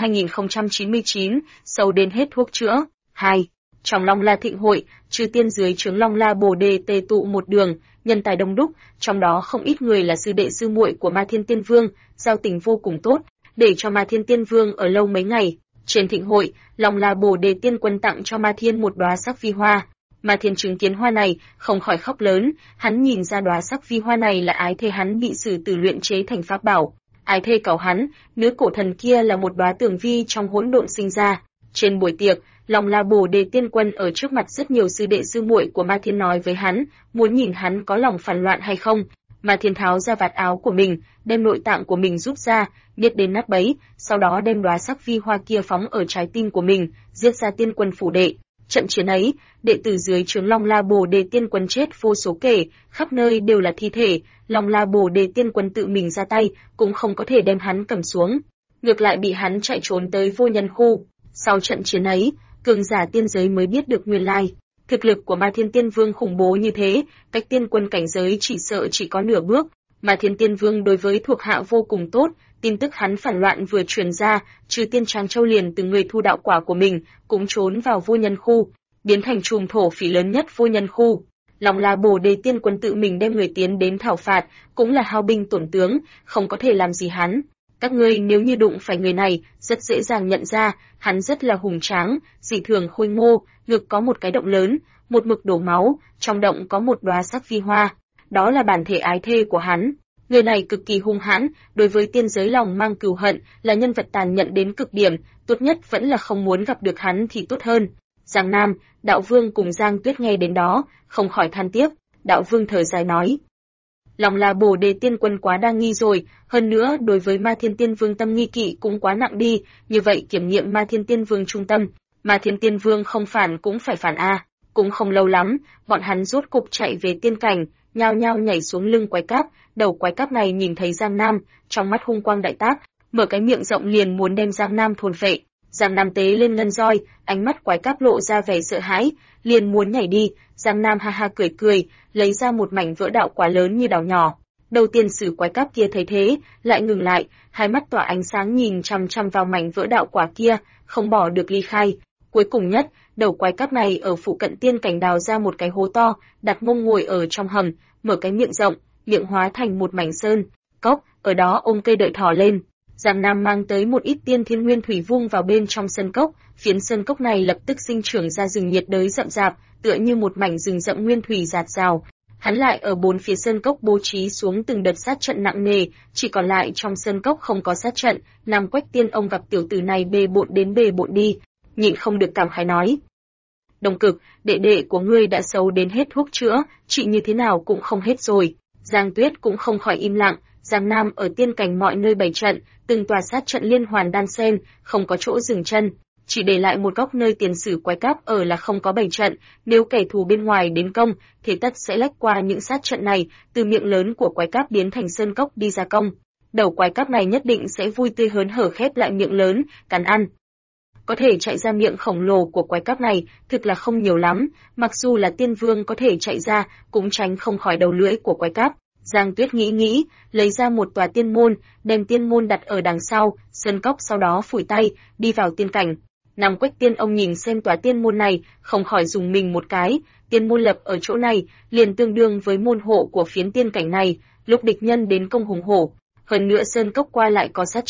2099, sâu đến hết thuốc chữa. 2. Trong Long La Thịnh Hội, chư tiên dưới trướng Long La Bồ Đề tề tụ một đường, nhân tài đông đúc, trong đó không ít người là sư đệ sư muội của Ma Thiên Tiên Vương, giao tình vô cùng tốt, để cho Ma Thiên Tiên Vương ở lâu mấy ngày. Trên thịnh hội, Long La Bồ Đề Tiên Quân tặng cho Ma Thiên một đóa sắc phi hoa. Ma Thiên chứng kiến hoa này, không khỏi khóc lớn, hắn nhìn ra đóa sắc phi hoa này là ái thê hắn bị xử tử luyện chế thành pháp bảo. Ái thê cáo hắn, nữ cổ thần kia là một đóa tường vi trong hỗn độn sinh ra. Trên buổi tiệc, Long La Bồ Đề Tiên Quân ở trước mặt rất nhiều sư đệ sư muội của Ma Thiên nói với hắn, muốn nhìn hắn có lòng phản loạn hay không. Ma Thiên tháo ra vạt áo của mình, đem nội tạng của mình rút ra, niết đến nát bấy, sau đó đem đóa sắc phi hoa kia phóng ở trái tim của mình, giết ra tiên quân phủ đệ. Trận chiến ấy, đệ tử dưới trướng Long La Bồ Đề Tiên Quân chết vô số kể, khắp nơi đều là thi thể, Long La Bồ Đề Tiên Quân tự mình ra tay, cũng không có thể đem hắn cầm xuống, ngược lại bị hắn chạy trốn tới vô nhân khu. Sau trận chiến ấy, cường giả tiên giới mới biết được nguyên lai, thực lực của Ma Thiên Tiên Vương khủng bố như thế, cách tiên quân cảnh giới chỉ sợ chỉ có nửa bước. Ma Thiên Tiên Vương đối với thuộc hạ vô cùng tốt, tin tức hắn phản loạn vừa truyền ra, trừ Tiên Tràng Châu liền từ người thu đạo quả của mình, cũng trốn vào vô nhân khu, biến thành chùm thổ phỉ lớn nhất vô nhân khu. Long La Bồ Đề Tiên Quân tự mình đem người tiến đến thảo phạt, cũng là hao binh tổn tướng, không có thể làm gì hắn. Các ngươi nếu như đụng phải người này, rất dễ dàng nhận ra, hắn rất là hùng tráng, dị thường khôi ngô, ngực có một cái động lớn, một mực đổ máu, trong động có một đóa sắc phi hoa, đó là bản thể ái thê của hắn. Người này cực kỳ hung hãn, đối với tiên giới lòng mang cừu hận, là nhân vật tàn nhẫn đến cực điểm, tốt nhất vẫn là không muốn gặp được hắn thì tốt hơn. Giang Nam, Đạo Vương cùng Giang Tuyết nghe đến đó, không khỏi than tiếc. Đạo Vương thở dài nói: Long La Bồ Đề Tiên Quân quá đa nghi rồi, hơn nữa đối với Ma Thiên Tiên Vương tâm nghi kỵ cũng quá nặng đi, như vậy kiểm nghiệm Ma Thiên Tiên Vương trung tâm, Ma Thiên Tiên Vương không phản cũng phải phản a. Cũng không lâu lắm, bọn hắn rốt cục chạy về tiên cảnh, nhao nhao nhảy xuống lưng quái cáp, đầu quái cáp này nhìn thấy Giang Nam, trong mắt hung quang đại tác, mở cái miệng rộng liền muốn đem Giang Nam thôn phệ. Giang Nam tế lên ngân roi, ánh mắt quái cáp lộ ra vẻ sợ hãi, liền muốn nhảy đi. Giang Nam ha ha cười cười, lấy ra một mảnh vỡ đạo quả lớn như đảo nhỏ. Đầu tiên sử quái cáp kia thấy thế, lại ngừng lại, hai mắt tỏa ánh sáng nhìn chằm chằm vào mảnh vỡ đạo quả kia, không bỏ được ly khai. Cuối cùng nhất, đầu quái cáp này ở phụ cận tiên cảnh đào ra một cái hố to, đặt mông ngồi ở trong hầm, mở cái miệng rộng, miệng hóa thành một mảnh sơn cốc, ở đó ôm cây đợi thỏ lên. Giang Nam mang tới một ít tiên thiên nguyên thủy vung vào bên trong sơn cốc, phiến sơn cốc này lập tức sinh trưởng ra rừng nhiệt đới rậm rạp, tựa như một mảnh rừng rậm nguyên thủy rạt rào. Hắn lại ở bốn phía sơn cốc bố trí xuống từng đợt sát trận nặng nề, chỉ còn lại trong sơn cốc không có sát trận. Nam Quách Tiên ông gặp tiểu tử này bề bộn đến bề bộn đi, nhịn không được cảm khái nói: Đồng Cực, đệ đệ của ngươi đã xấu đến hết thuốc chữa, trị như thế nào cũng không hết rồi. Giang Tuyết cũng không khỏi im lặng. Giang Nam ở tiên cảnh mọi nơi bày trận, từng tòa sát trận liên hoàn đan xen, không có chỗ dừng chân, chỉ để lại một góc nơi tiền sử quái cáp ở là không có bày trận, nếu kẻ thù bên ngoài đến công, thế tất sẽ lách qua những sát trận này, từ miệng lớn của quái cáp biến thành sơn cốc đi ra công. Đầu quái cáp này nhất định sẽ vui tươi hớn hở khép lại miệng lớn, cắn ăn. Có thể chạy ra miệng khổng lồ của quái cáp này, thực là không nhiều lắm, mặc dù là tiên vương có thể chạy ra, cũng tránh không khỏi đầu lưỡi của quái cáp. Giang Tuyết nghĩ, lấy ra một tòa tiên môn, đem tiên môn đặt ở đằng sau, sơn cốc sau đó phủi tay, đi vào tiên cảnh. Nam Quách Tiên ông nhìn xem tòa tiên môn này, không khỏi dùng mình một cái, tiên môn lập ở chỗ này, liền tương đương với môn hộ của phiến tiên cảnh này, lúc địch nhân đến công hùng hổ. Hơn nữa sơn cốc qua lại có sát trận,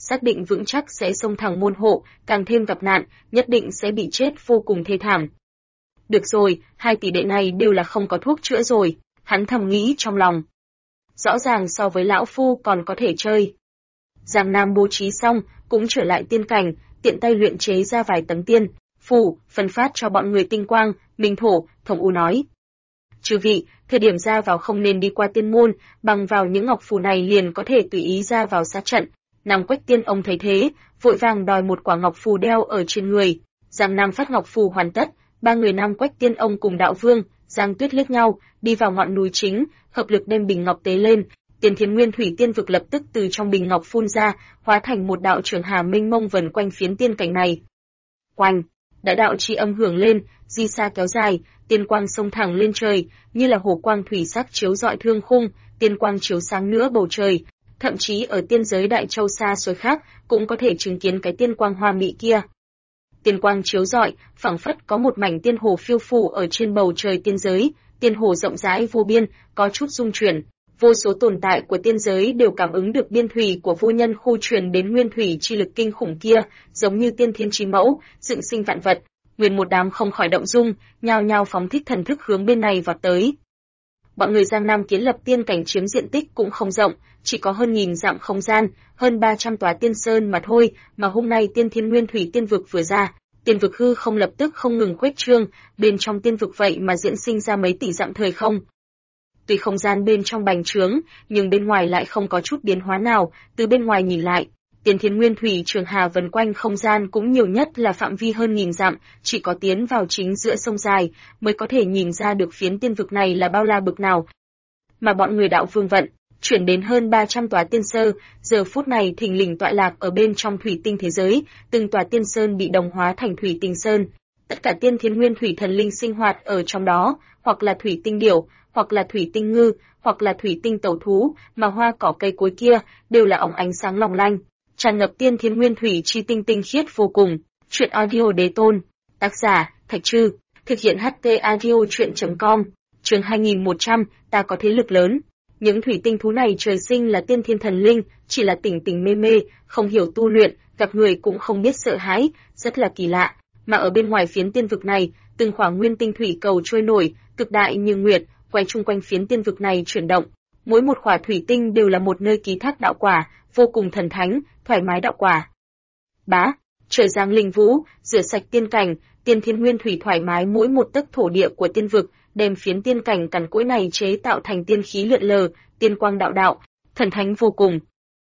xác định vững chắc sẽ xông thẳng môn hộ, càng thêm gặp nạn, nhất định sẽ bị chết vô cùng thê thảm. Được rồi, 2 tỷ đệ này đều là không có thuốc chữa rồi, hắn thầm nghĩ trong lòng. Rõ ràng so với lão phu còn có thể chơi. Giang Nam bố trí xong, cũng trở lại tiên cảnh, tiện tay luyện chế ra vài tấm tiên phù, phân phát cho bọn người tinh quang, minh thổ, thống u nói. Chư vị, thời điểm ra vào không nên đi qua tiên môn, bằng vào những ngọc phù này liền có thể tùy ý ra vào sát trận. Nam Quách Tiên ông thấy thế, vội vàng đòi một quả ngọc phù đeo ở trên người. Giang Nam phát ngọc phù hoàn tất, 3 người Nam Quách Tiên ông cùng đạo vương, Giang Tuyết liếc nhau, đi vào ngọn núi chính, hợp lực đem bình ngọc tế lên. Tiền Thiên Nguyên Thủy Tiên vực lập tức từ trong bình ngọc phun ra, hóa thành một đạo trường hà mênh mông vần quanh phiến tiên cảnh này. Oanh, đại đạo chi âm hưởng lên, di xa kéo dài, tiên quang xông thẳng lên trời, như là hồ quang thủy sắc chiếu rọi thương khung, tiên quang chiếu sáng nữa bầu trời, thậm chí ở tiên giới Đại Châu xa xôi khác cũng có thể chứng kiến cái tiên quang hoa mỹ kia. Tiên quang chiếu rọi, phảng phất có một mảnh tiên hồ phiêu phù ở trên bầu trời tiên giới, tiên hồ rộng rãi vô biên, có chút rung chuyển. Vô số tồn tại của tiên giới đều cảm ứng được biên thủy của vô nhân khu truyền đến nguyên thủy chi lực kinh khủng kia, giống như tiên thiên chi mẫu, dựng sinh vạn vật. Nguyên một đám không khỏi động dung, nhao nhao phóng thích thần thức hướng bên này vọt tới. Bọn người Giang Nam kiến lập tiên cảnh chiếm diện tích cũng không rộng, chỉ có hơn 1000 dặm không gian, hơn 300 tòa tiên sơn mà thôi, mà hôm nay Tiên Thiên Nguyên Thủy Tiên vực vừa ra, tiên vực hư không lập tức không ngừng khuếch trương, bên trong tiên vực vậy mà diễn sinh ra mấy tỷ dặm thời không. Tuy không gian bên trong bành trướng, nhưng bên ngoài lại không có chút biến hóa nào, từ bên ngoài nhìn lại, Tiên Thiên Nguyên Thủy trường hà vần quanh không gian cũng nhiều nhất là phạm vi hơn 1000 dặm, chỉ có tiến vào chính giữa sông dài mới có thể nhìn ra được phiến tiên vực này là bao la bực nào. Mà bọn người đạo vương vận chuyển đến hơn 300 tòa tiên sơ, giờ phút này thình lình tọa lạc ở bên trong thủy tinh thế giới, từng tòa tiên sơn bị đồng hóa thành thủy tinh sơn. Tất cả Tiên Thiên Nguyên Thủy thần linh sinh hoạt ở trong đó, hoặc là thủy tinh điểu, hoặc là thủy tinh ngư, hoặc là thủy tinh tẩu thú, mà hoa cỏ cây cối kia đều là óng ánh sáng long lanh, tràn ngập Tiên Thiên Nguyên Thủy chi tinh tinh khiết vô cùng. Truyện audio đế tôn, tác giả Thạch Trư, thực hiện HT audio truyện.com. Chương 2100, ta có thế lực lớn. Những thủy tinh thú này trời sinh là tiên thiên thần linh, chỉ là tỉnh tỉnh mê mê, không hiểu tu luyện, gặp người cũng không biết sợ hãi, rất là kỳ lạ. Mà ở bên ngoài phiến tiên vực này, từng khoảng nguyên tinh thủy cầu trôi nổi, cực đại như nguyệt, quay chung quanh phiến tiên vực này chuyển động. Mỗi một khỏa thủy tinh đều là một nơi ký thác đạo quả, vô cùng thần thánh, thoải mái đạo quả. Bá, trời giáng linh vũ, rửa sạch tiên cảnh, Tiên Thiên Nguyên Thủy thoải mái mỗi một tấc thổ địa của tiên vực, đem phiến tiên cảnh cằn cỗi này chế tạo thành tiên khí lượn lờ, tiên quang đạo đạo, thần thánh vô cùng.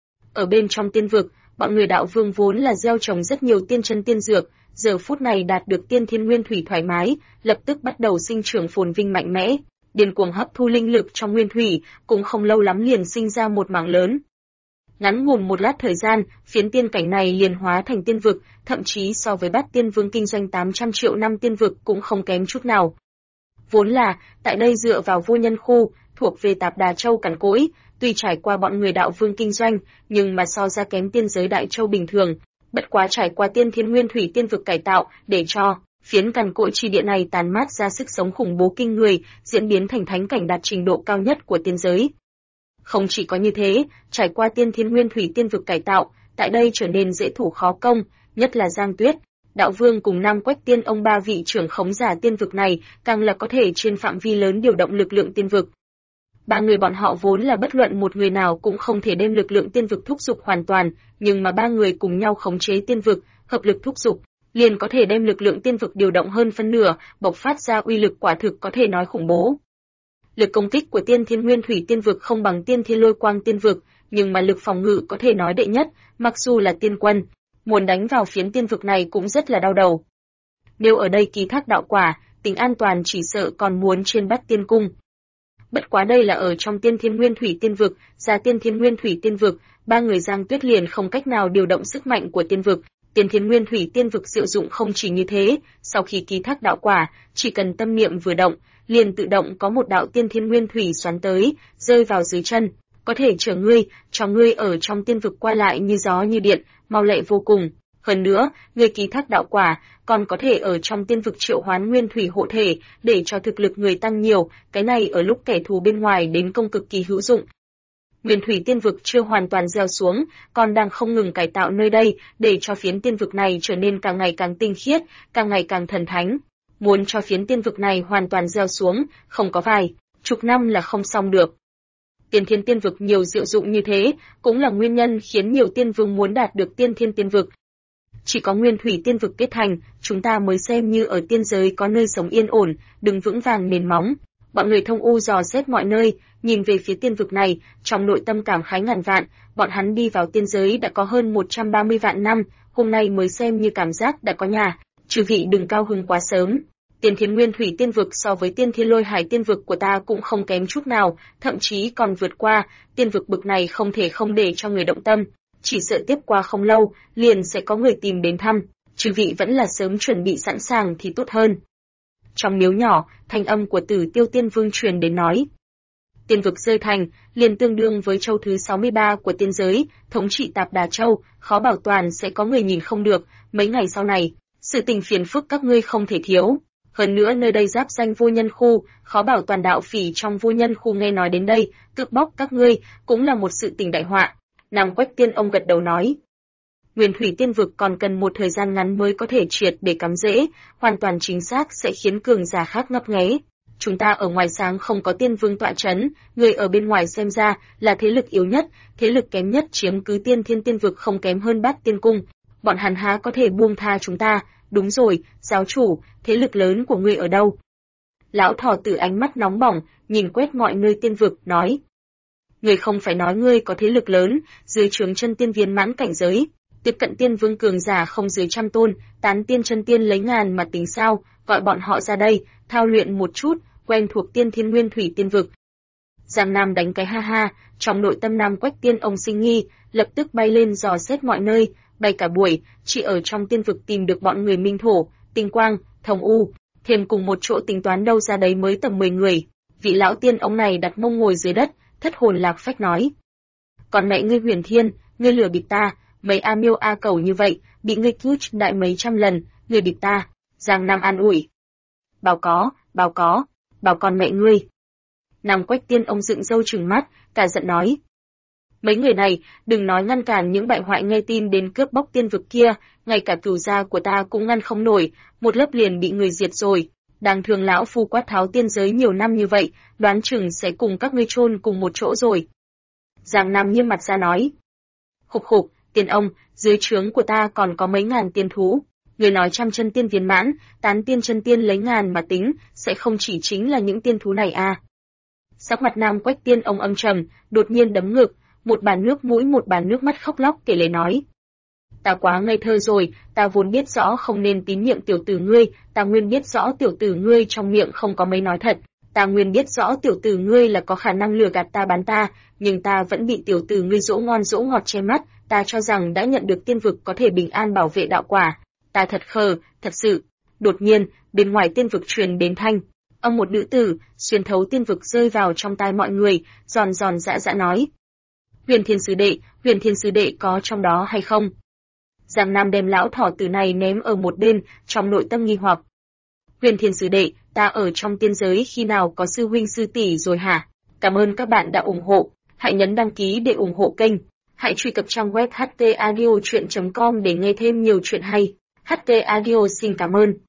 Ở bên trong tiên vực, bọn người đạo vương vốn là gieo trồng rất nhiều tiên chân tiên dược, giờ phút này đạt được Tiên Thiên Nguyên Thủy thoải mái, lập tức bắt đầu sinh trưởng phồn vinh mạnh mẽ, điên cuồng hấp thu linh lực trong nguyên thủy, cũng không lâu lắm liền sinh ra một mảng lớn. Ngắn ngủn một lát thời gian, phiến tiên cảnh này liền hóa thành tiên vực, thậm chí so với Bát Tiên Vương kinh doanh 800 triệu năm tiên vực cũng không kém chút nào. Vốn là, tại đây dựa vào vô nhân khu, thuộc về Tạp Đà Châu cằn cỗi, tuy trải qua bọn người đạo vương kinh doanh, nhưng mà so ra kém tiên giới Đại Châu bình thường. Bất quá trải qua Tiên Thiên Nguyên Thủy tiên vực cải tạo, để cho phiến cằn cỗi chi địa này tàn mát ra sức sống khủng bố kinh người, diễn biến thành thánh cảnh đạt trình độ cao nhất của tiên giới. Không chỉ có như thế, trải qua Tiên Thiên Nguyên Thủy tiên vực cải tạo, tại đây trở nên dễ thủ khó công, nhất là Giang Tuyết, Đạo Vương cùng Nam Quách Tiên ông 3 vị trưởng khống giả tiên vực này, càng là có thể trên phạm vi lớn điều động lực lượng tiên vực. 3 người bọn họ vốn là bất luận một người nào cũng không thể đem lực lượng tiên vực thúc giục hoàn toàn, nhưng mà 3 người cùng nhau khống chế tiên vực, hợp lực thúc giục, liền có thể đem lực lượng tiên vực điều động hơn phân nửa, bộc phát ra uy lực quả thực có thể nói khủng bố. Lực công kích của Tiên Thiên Nguyên Thủy tiên vực không bằng Tiên Thiên Lôi Quang tiên vực, nhưng mà lực phòng ngự có thể nói đệ nhất, mặc dù là tiên quân, muốn đánh vào phiến tiên vực này cũng rất là đau đầu. Nếu ở đây ký thác đạo quả, tính an toàn chỉ sợ còn muốn trên Bát Tiên cung. Bất quá đây là ở trong Tiên Thiên Nguyên Thủy tiên vực, ra Tiên Thiên Nguyên Thủy tiên vực, 3 người Giang Tuyết liền không cách nào điều động sức mạnh của tiên vực. Tiên Thiên Nguyên Thủy tiên vực diệu dụng không chỉ như thế, sau khi ký thác đạo quả, chỉ cần tâm niệm vừa động, liền tự động có một đạo Tiên Thiên Nguyên Thủy xoắn tới, rơi vào dưới chân, có thể chở ngươi, cho ngươi ở trong tiên vực qua lại như gió như điện, mau lẹ vô cùng. Hơn nữa, người ký thác đạo quả, còn có thể ở trong tiên vực triệu hoán nguyên thủy hộ thể, để cho thực lực người tăng nhiều, cái này ở lúc kẻ thù bên ngoài đến công cực kỳ hữu dụng. Nguyên thủy tiên vực chưa hoàn toàn gieo xuống, còn đang không ngừng cải tạo nơi đây, để cho phiến tiên vực này trở nên càng ngày càng tinh khiết, càng ngày càng thần thánh. Muốn cho phiến tiên vực này hoàn toàn gieo xuống, không có vài chục năm là không xong được. Tiên thiên tiên vực nhiều diệu dụng như thế, cũng là nguyên nhân khiến nhiều tiên vương muốn đạt được tiên thiên tiên vực. Chỉ có nguyên thủy tiên vực kết thành, chúng ta mới xem như ở tiên giới có nơi sống yên ổn, đứng vững vàng nền móng. Bọn người thông u dò xét mọi nơi, nhìn về phía tiên vực này, trong nội tâm cảm khái ngàn vạn, bọn hắn đi vào tiên giới đã có hơn 130 vạn năm, hôm nay mới xem như cảm giác đã có nhà, chư vị đừng cao hứng quá sớm. Tiên thiên nguyên thủy tiên vực so với tiên thiên lôi hải tiên vực của ta cũng không kém chút nào, thậm chí còn vượt qua, tiên vực bực này không thể không để cho người động tâm, chỉ sợ tiếp qua không lâu, liền sẽ có người tìm đến thăm, chư vị vẫn là sớm chuẩn bị sẵn sàng thì tốt hơn. Trong miếu nhỏ, thanh âm của Tử Tiêu Tiên Vương truyền đến nói. Tiên vực rơi thành, liền tương đương với châu thứ 63 của tiên giới, thống trị Tạp Đà Châu, khó bảo toàn sẽ có người nhìn không được, mấy ngày sau này, sự tình phiền phức các ngươi không thể thiếu. Hơn nữa nơi đây giáp danh vô nhân khu, khó bảo toàn đạo phỉ trong vô nhân khu nghe nói đến đây, cướp bóc các ngươi, cũng là một sự tình đại họa. Nam Quách Tiên ông gật đầu nói. Nguyên thủy tiên vực còn cần một thời gian ngắn mới có thể triệt để cắm rễ, hoàn toàn chính xác sẽ khiến cường giả khác ngấp nghé. Chúng ta ở ngoài sáng không có tiên vương tọa chấn, người ở bên ngoài xem ra là thế lực yếu nhất, thế lực kém nhất chiếm cứ tiên thiên tiên vực không kém hơn Bát Tiên cung. Bọn hắn há có thể buông tha chúng ta? Đúng rồi, giáo chủ, thế lực lớn của ngươi ở đâu? Lão thỏ tử ánh mắt nóng bỏng, nhìn quét mọi nơi tiên vực, nói. Ngươi không phải nói ngươi có thế lực lớn, dưới trướng chân tiên viên mãn cảnh giới, tiếp cận tiên vương cường giả không dưới 100 tôn, tán tiên chân tiên lấy ngàn mà tính sao, gọi bọn họ ra đây, thao luyện một chút, quen thuộc tiên thiên nguyên thủy tiên vực. Giang Nam đánh cái ha ha, trong nội tâm Nam Quách Tiên ông sinh nghi, lập tức bay lên dò xét mọi nơi, bay cả buổi, chỉ ở trong tiên vực tìm được bọn người Minh Thổ, Tinh Quang, Thông U, thêm cùng một chỗ tính toán đâu ra đấy mới tầm 10 người. Vị lão tiên ông này đặt mông ngồi dưới đất, thất hồn lạc phách nói. Còn mẹ ngươi Huyền Thiên, ngươi lừa bịp ta, mấy A Miêu A Cẩu như vậy, bị ngươi cứu đại mấy trăm lần, ngươi bịp ta. Giang Nam an ủi. Bảo con mẹ ngươi. Nam Quách Tiên ông dựng râu trừng mắt, cả giận nói. Mấy người này, đừng nói ngăn cản những bại hoại nghe tin đến cướp bóc tiên vực kia, ngay cả cửu gia của ta cũng ngăn không nổi, một lớp liền bị người diệt rồi. Đang thường lão phu quát tháo tiên giới nhiều năm như vậy, đoán chừng sẽ cùng các ngươi chôn cùng một chỗ rồi. Giang Nam nghiêm mặt ra nói. Khục khục, tiên ông, dưới trướng của ta còn có mấy ngàn tiên thú. Người nói trăm chân tiên viên mãn, tán tiên chân tiên lấy ngàn mà tính, sẽ không chỉ chính là những tiên thú này à. Sắc mặt Nam Quách Tiên ông âm trầm, đột nhiên đấm ngực, một bàn nước mũi một bàn nước mắt khóc lóc kể lể nói. Ta quá ngây thơ rồi, ta vốn biết rõ không nên tín nhiệm tiểu tử ngươi, ta nguyên biết rõ tiểu tử ngươi trong miệng không có mấy nói thật, ta nguyên biết rõ tiểu tử ngươi là có khả năng lừa gạt ta bán ta, nhưng ta vẫn bị tiểu tử ngươi dỗ ngon dỗ ngọt che mắt, ta cho rằng đã nhận được tiên vực có thể bình an bảo vệ đạo quả. Ta thật khờ, thật sự. Đột nhiên, bên ngoài tiên vực truyền đến thanh âm một nữ tử, xuyên thấu tiên vực rơi vào trong tai mọi người, giòn giòn dã dã nói. Huyền Thiên sư đệ có trong đó hay không? Giang Nam đem lão thỏ tử này ném ở một bên, trong nội tâm nghi hoặc. Huyền Thiên sư đệ, ta ở trong tiên giới khi nào có sư huynh sư tỷ rồi hả? Cảm ơn các bạn đã ủng hộ, hãy nhấn đăng ký để ủng hộ kênh. Hãy truy cập trang web htaudio.com để nghe thêm nhiều chuyện hay. HT Audio xin cảm ơn.